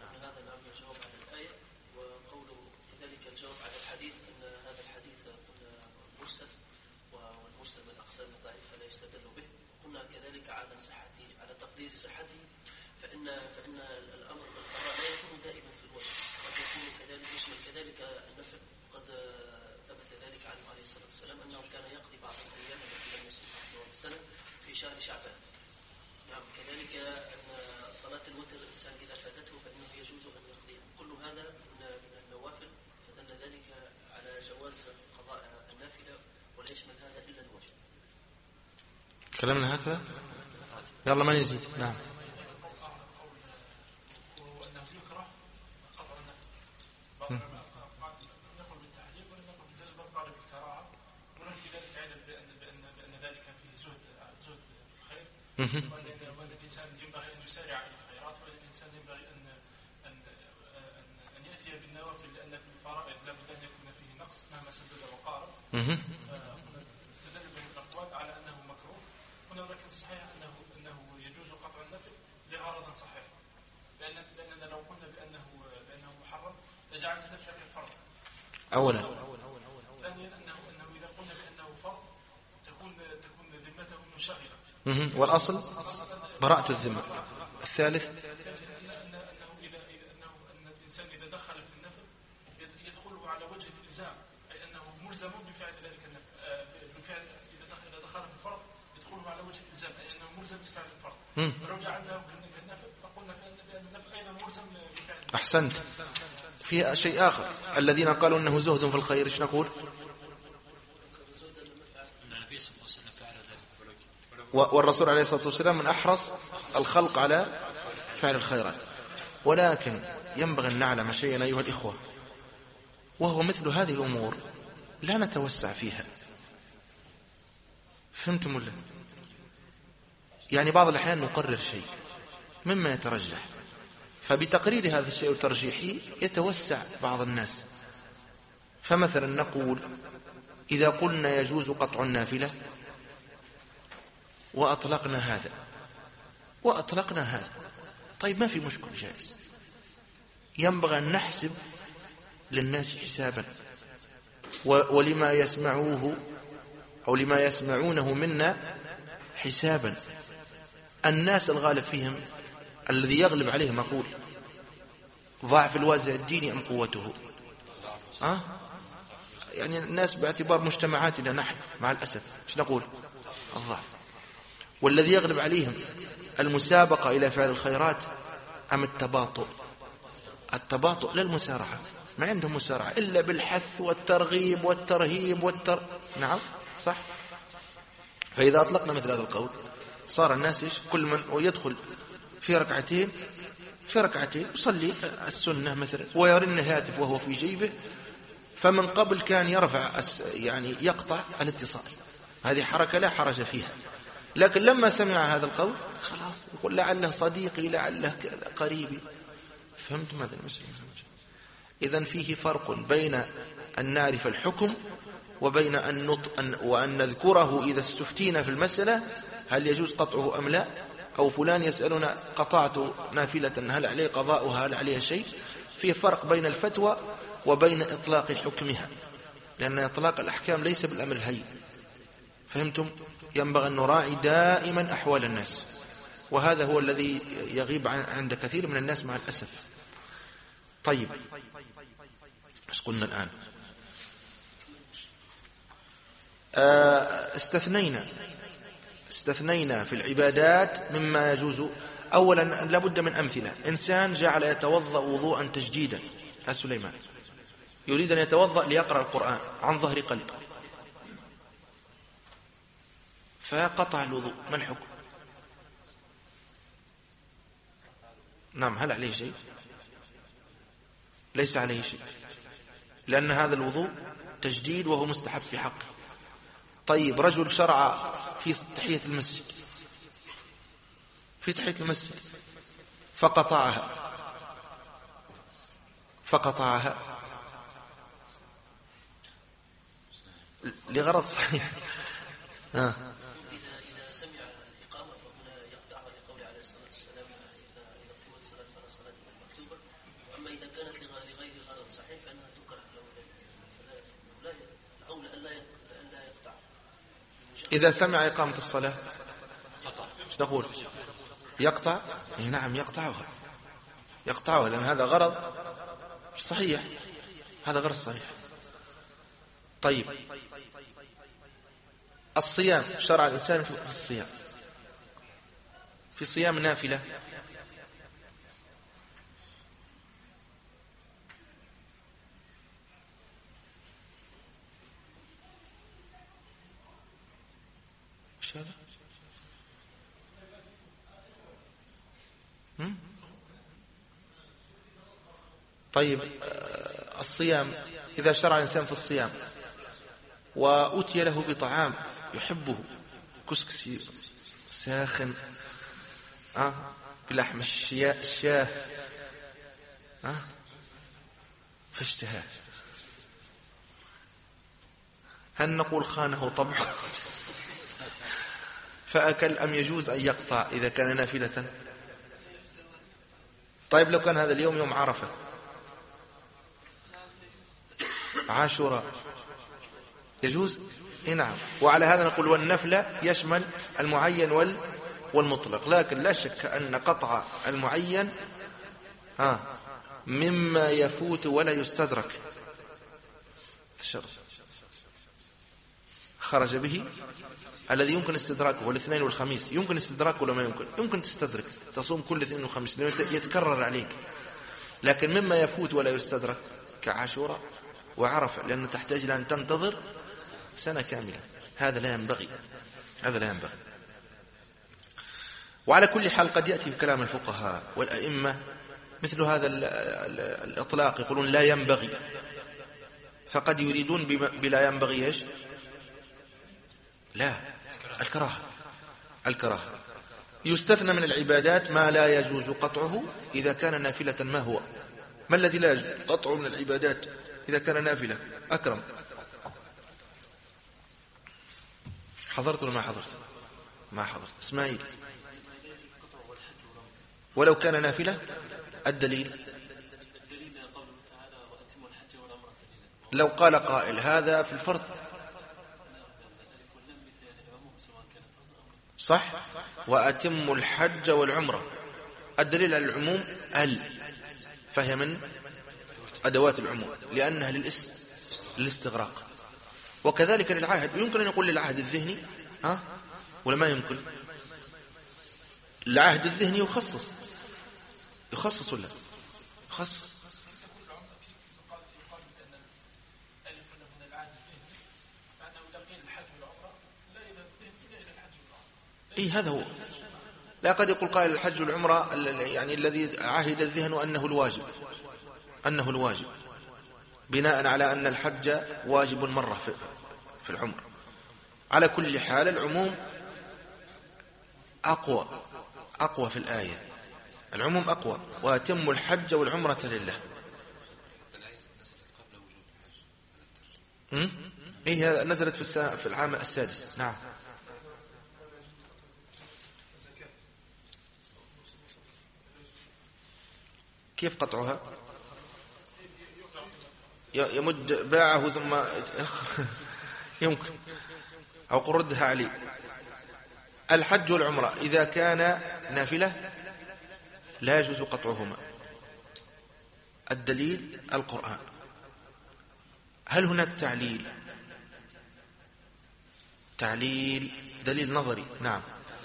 في شهر شعبان. نعم. كذلك أن صلاة الوتر الإنسان إذا فاتته فإنه يجوز أن يقضيها. كل هذا من النوافل، فدل ذلك على جواز قضاء النافلة، ولا يشمل هذا إلا الوجه. كلامنا هكذا. يلا ما نزيد. نعم. وأن الإنسان ينبغي أن يسارع إلى الخيرات، وأن الإنسان ينبغي أن يأتي بالنوافل، لأن في الفرائض لا بد أن يكون فيه نقص مهما سدد وقارب. استدل به الأقوال على أنه مكروه هنا، ولكن الصحيح أنه يجوز قطع النفل لغرض صحيح، لأننا لو قلنا بأنه محرم لجعلنا نفل كالفرض أولا. ثانيا أنه إذا قلنا بأنه فرض تكون ذمته منشغلة، والأصل براءة الذمة. الثالث أن الإنسان إذا دخل في النفل يدخله على وجه الإلزام، أي أنه ملزم بفعل ذلك النفل. إذا دخل في الفرض يدخله على وجه الإلزام، أي أنه ملزم بفعل الفرض. ولو جعلناه كالنفل فقلنا بأن النفل أيضا ملزم بفعل. أحسنت. في شيء آخر، الذين قالوا أنه زهد في الخير، إيش نقول؟ والرسول عليه الصلاة والسلام من أحرص الخلق على فعل الخيرات. ولكن ينبغي أن نعلم شيئا أيها الإخوة، وهو مثل هذه الأمور لا نتوسع فيها. فهمتم ولا؟ يعني بعض الأحيان نقرر شيء مما يترجح، فبتقرير هذا الشيء وترجيحه يتوسع بعض الناس. فمثلا نقول إذا قلنا يجوز قطع النافلة وأطلقنا هذا طيب ما في مشكل، جائز. ينبغي أن نحسب للناس حسابا، ولما يسمعوه أو لما يسمعونه منا حسابا. الناس الغالب فيهم الذي يغلب عليهم أقول ضعف الوازع الديني أم قوته. يعني الناس باعتبار مجتمعاتنا نحن مع الأسف ايش نقول؟ الضعف. والذي يغلب عليهم المسابقة إلى فعل الخيرات أم التباطؤ؟ التباطؤ لا المسارعة، ما عندهم مسارعة إلا بالحث والترغيب والترهيب نعم صح. فإذا أطلقنا مثل هذا القول صار الناس كل من يدخل في ركعتين يصلي السنة مثلا ويرن هاتف وهو في جيبه، فمن قبل كان يرفع يعني يقطع الاتصال، هذه حركة لا حرج فيها. لكن لما سمع هذا القول خلاص يقول لعله صديقي لعله قريبي. فهمت ماذا المسلم؟ إذن فيه فرق بين أن نعرف الحكم وبين وأن نذكره إذا استفتينا في المسألة هل يجوز قطعه أم لا، أو فلان يسألنا قطعت نافلة هل عليه قضاؤها هل عليه شيء. فيه فرق بين الفتوى وبين إطلاق حكمها، لأن إطلاق الأحكام ليس بالأمر الهين. فهمتم؟ ينبغي أن نراعي دائما أحوال الناس، وهذا هو الذي يغيب عند كثير من الناس مع الأسف. طيب ايش قلنا الآن؟ استثنينا في العبادات مما يجوز. أولا لابد من أمثلة. إنسان جعل يتوضأ وضوءا تجديدا، يا سليمان يريد أن يتوضأ ليقرأ القرآن عن ظهر قلب، فقطع الوضوء، ما الحكم؟ نعم، هل عليه شيء؟ ليس عليه شيء، لأن هذا الوضوء تجديد وهو مستحب في حقه. طيب رجل شرع في تحية المسجد فقطعها لغرض صحيح، إذا سمع الإقامة فهنا يقطعها لقول عليه الصلاة والسلام إذا قيمت الصلاة فلا صلاة إلا المكتوبة. وأما إذا كانت لغير غرض صحيح فإنها تكره له، الأولى أن لا يقطع. إذا سمع إقامة الصلاة ايش نقول؟ يقطع؟ نعم يقطعها لأن هذا غرض صحيح، هذا غرض صحيح. طيب الصيام، شرع الإنسان في الصيام، في صيام نافلة ايش هذا؟ طيب الصيام إذا شرع الإنسان في الصيام وأتي له بطعام يحبه، كسكسي ساخن بلحم الشاه فاشتهاه، هل نقول خانه طبعه فأكل أم يجوز أن يقطع إذا كان نافلة؟ طيب لو كان هذا اليوم يوم عرفة عاشوراء يجوز؟ نعم. وعلى هذا نقول والنفل يشمل المعين والمطلق، لكن لا شك أن قطع المعين مما يفوت ولا يستدرك. خرج به الذي يمكن استدراكه والاثنين والخميس، يمكن استدراكه ولا ما يمكن تستدرك، تصوم كل اثنين وخميس يتكرر عليك. لكن مما يفوت ولا يستدرك كعاشوراء وعرفة، لأنه تحتاج إلى أن تنتظر سنة كاملة، هذا لا ينبغي. وعلى كل حال قد يأتي بكلام الفقهاء والأئمة مثل هذا الإطلاق، يقولون لا ينبغي، فقد يريدون بلا ينبغي ايش؟ لا، الكراهة. يستثنى من العبادات ما لا يجوز قطعه إذا كان نافلة. ما الذي لا يجوز قطعه من العبادات إذا كان نافلة؟ أكرم، حضرت ولا ما حضرت؟ اسماعيل، ولو كان نافلة. الدليل لو قال قائل هذا في الفرض صح، وأتم الحج والعمرة، الدليل على العموم فهي من أدوات العموم لأنها للاستغراق. وكذلك للعهد، يمكن أن يقول للعهد الذهني ولا ما يمكن؟ العهد الذهني يخصص ولا يخصص؟ هذا هو. لا قد يقول قائل الحج والعمرة يعني الذي عهد الذهن أنه الواجب بناء على أن الحج واجب مرة في العمر. على كل حال العموم أقوى في الآية، العموم أقوى، وأتم الحج والعمرة لله. هذا نزلت في العام السادس. نعم. كيف قطعها؟ يمد باعه ثم يمكن أو قردها عليه. الحج والعمرة إذا كان نافلة لا يجوز قطعهما. الدليل القرآن. هل هناك تعليل دليل نظري؟ نعم.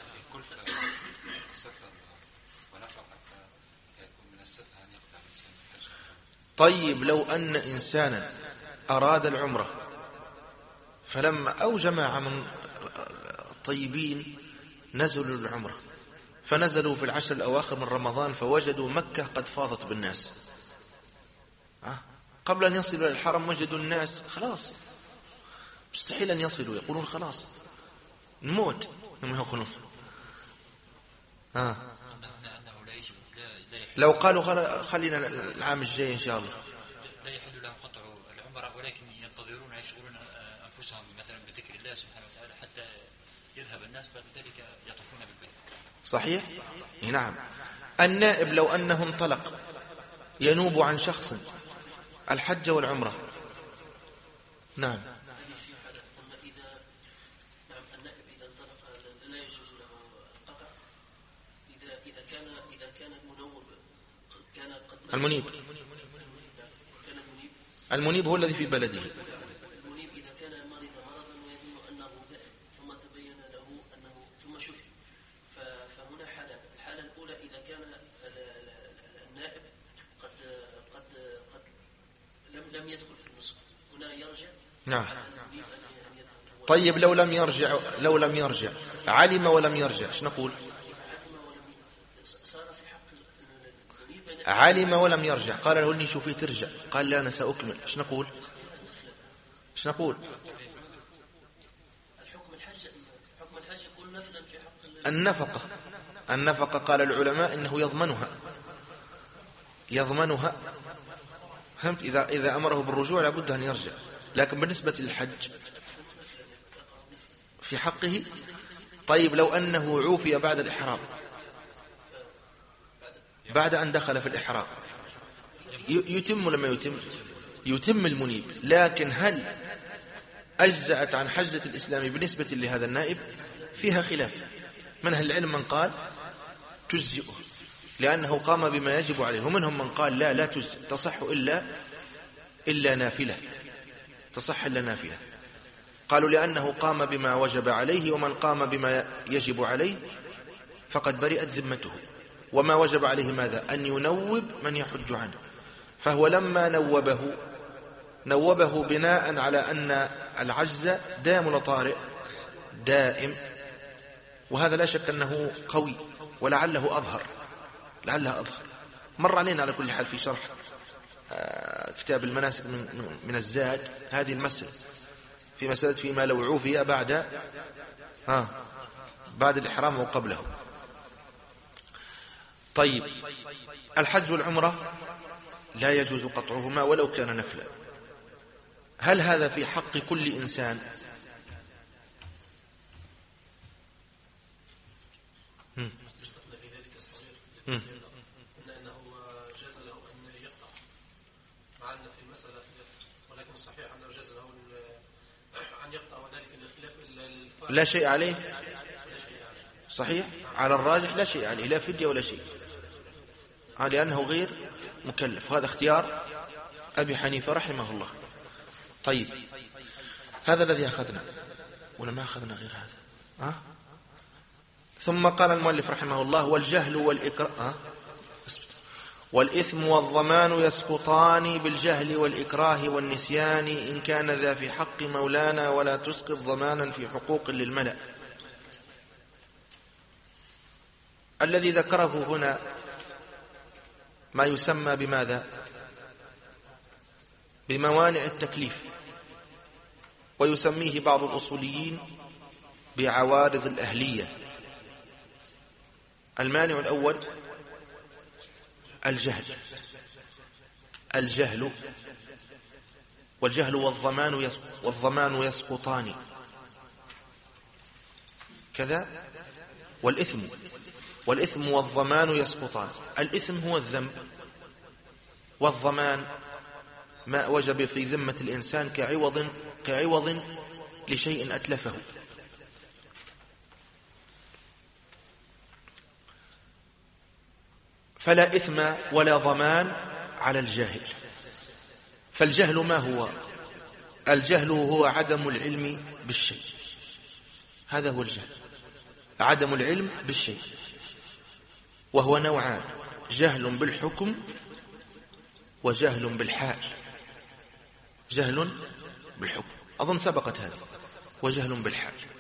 طيب لو أن إنسانا أراد العمرة فلما أو جماعة من الطيبين نزلوا العمرة، فنزلوا في العشر الأواخر من رمضان فوجدوا مكة قد فاضت بالناس، قبل أن يصلوا إلى الحرم وجدوا الناس خلاص مستحيل أن يصلوا، يقولون خلاص نموت. لو قالوا خلينا العام الجاي إن شاء الله لا يحل لهم قطع العمرة، ولكن ينتظرون يشغلون أنفسهم مثلا بذكر الله سبحانه وتعالى حتى يذهب الناس بعد ذلك يطوفون بالبيت. صحيح؟ نعم. النائب لو أنه انطلق ينوب عن شخص الحج والعمرة. نعم. المنيب هو الذي في بلده. المنيب إذا كان مرض مرضا ويظن أنه دائم ثم تبين له أنه ثم شفي، فهنا حالات. الحالة الأولى إذا كان النائب قد لم يدخل في النسك، هنا يرجع. نعم. طيب لو لم يرجع علم ولم يرجع ايش نقول؟ علم ولم يرجع، قال له اني شوفي ترجع، قال لا انا ساكمل، ايش نقول؟ حكم الحج يكون نفلا في حق النفقة قال العلماء انه يضمنها. فهمت؟ اذا امره بالرجوع لابد ان يرجع. لكن بالنسبة للحج في حقه، طيب لو انه عوفي بعد الإحرام، بعد أن دخل في الإحرام، يتم لما يتم المنيب. لكن هل أجزأت عن حجة الإسلام بالنسبة لهذا النائب؟ فيها خلاف. من أهل العلم من قال تجزئه لأنه قام بما يجب عليه، ومنهم من قال لا تجزئ، تصح إلا نافلة، تصح إلا نافلة. قالوا لأنه قام بما وجب عليه، ومن قام بما يجب عليه فقد برئت ذمته، وما وجب عليه ماذا؟ أن ينوب من يحج عنه. فهو لما نوبه بناء على أن العجز دائم وطارئ دائم، وهذا لا شك أنه قوي ولعله أظهر. مر علينا على كل حال في شرح كتاب المناسك من الزاد هذه المسألة، في مسألة فيما لو عوفي بعد الإحرام وقبله. طيب الحج والعمرة لا يجوز قطعهما ولو كان نفلا. هل هذا في حق كل إنسان؟ أنه جاز له أن يقطع معنا في المسألة، ولكن الصحيح أنه جاز له أن يقطع، وذلك للخلاف لا شيء عليه. صحيح، على الراجح لا شيء عليه، لا فدية ولا شيء، لأنه غير مكلف. هذا اختيار أبي حنيفة رحمه الله. طيب هذا الذي أخذنا، ولا ما أخذنا غير هذا؟ ثم قال المؤلف رحمه الله: والجهل والإكراه والإثم والضمان يسقطان بالجهل والإكراه والنسيان إن كان ذا في حق مولانا، ولا تسقط ضمانا في حقوق للملأ. الذي ذكره هنا ما يسمى بماذا؟ بموانع التكليف، ويسميه بعض الأصوليين بعوارض الأهلية. المانع الأول الجهل، والجهل والضمان يسقطان كذا، والإثم والضمان يسقطان. الإثم هو الذنب، والضمان ما وجب في ذمة الإنسان كعوض لشيء أتلفه. فلا إثم ولا ضمان على الجاهل. فالجهل ما هو؟ الجهل هو عدم العلم بالشيء، هذا هو الجهل، عدم العلم بالشيء، وهو نوعان: جهل بالحكم وجهل بالحال. جهل بالحكم أظن سبقت هذا، وجهل بالحال.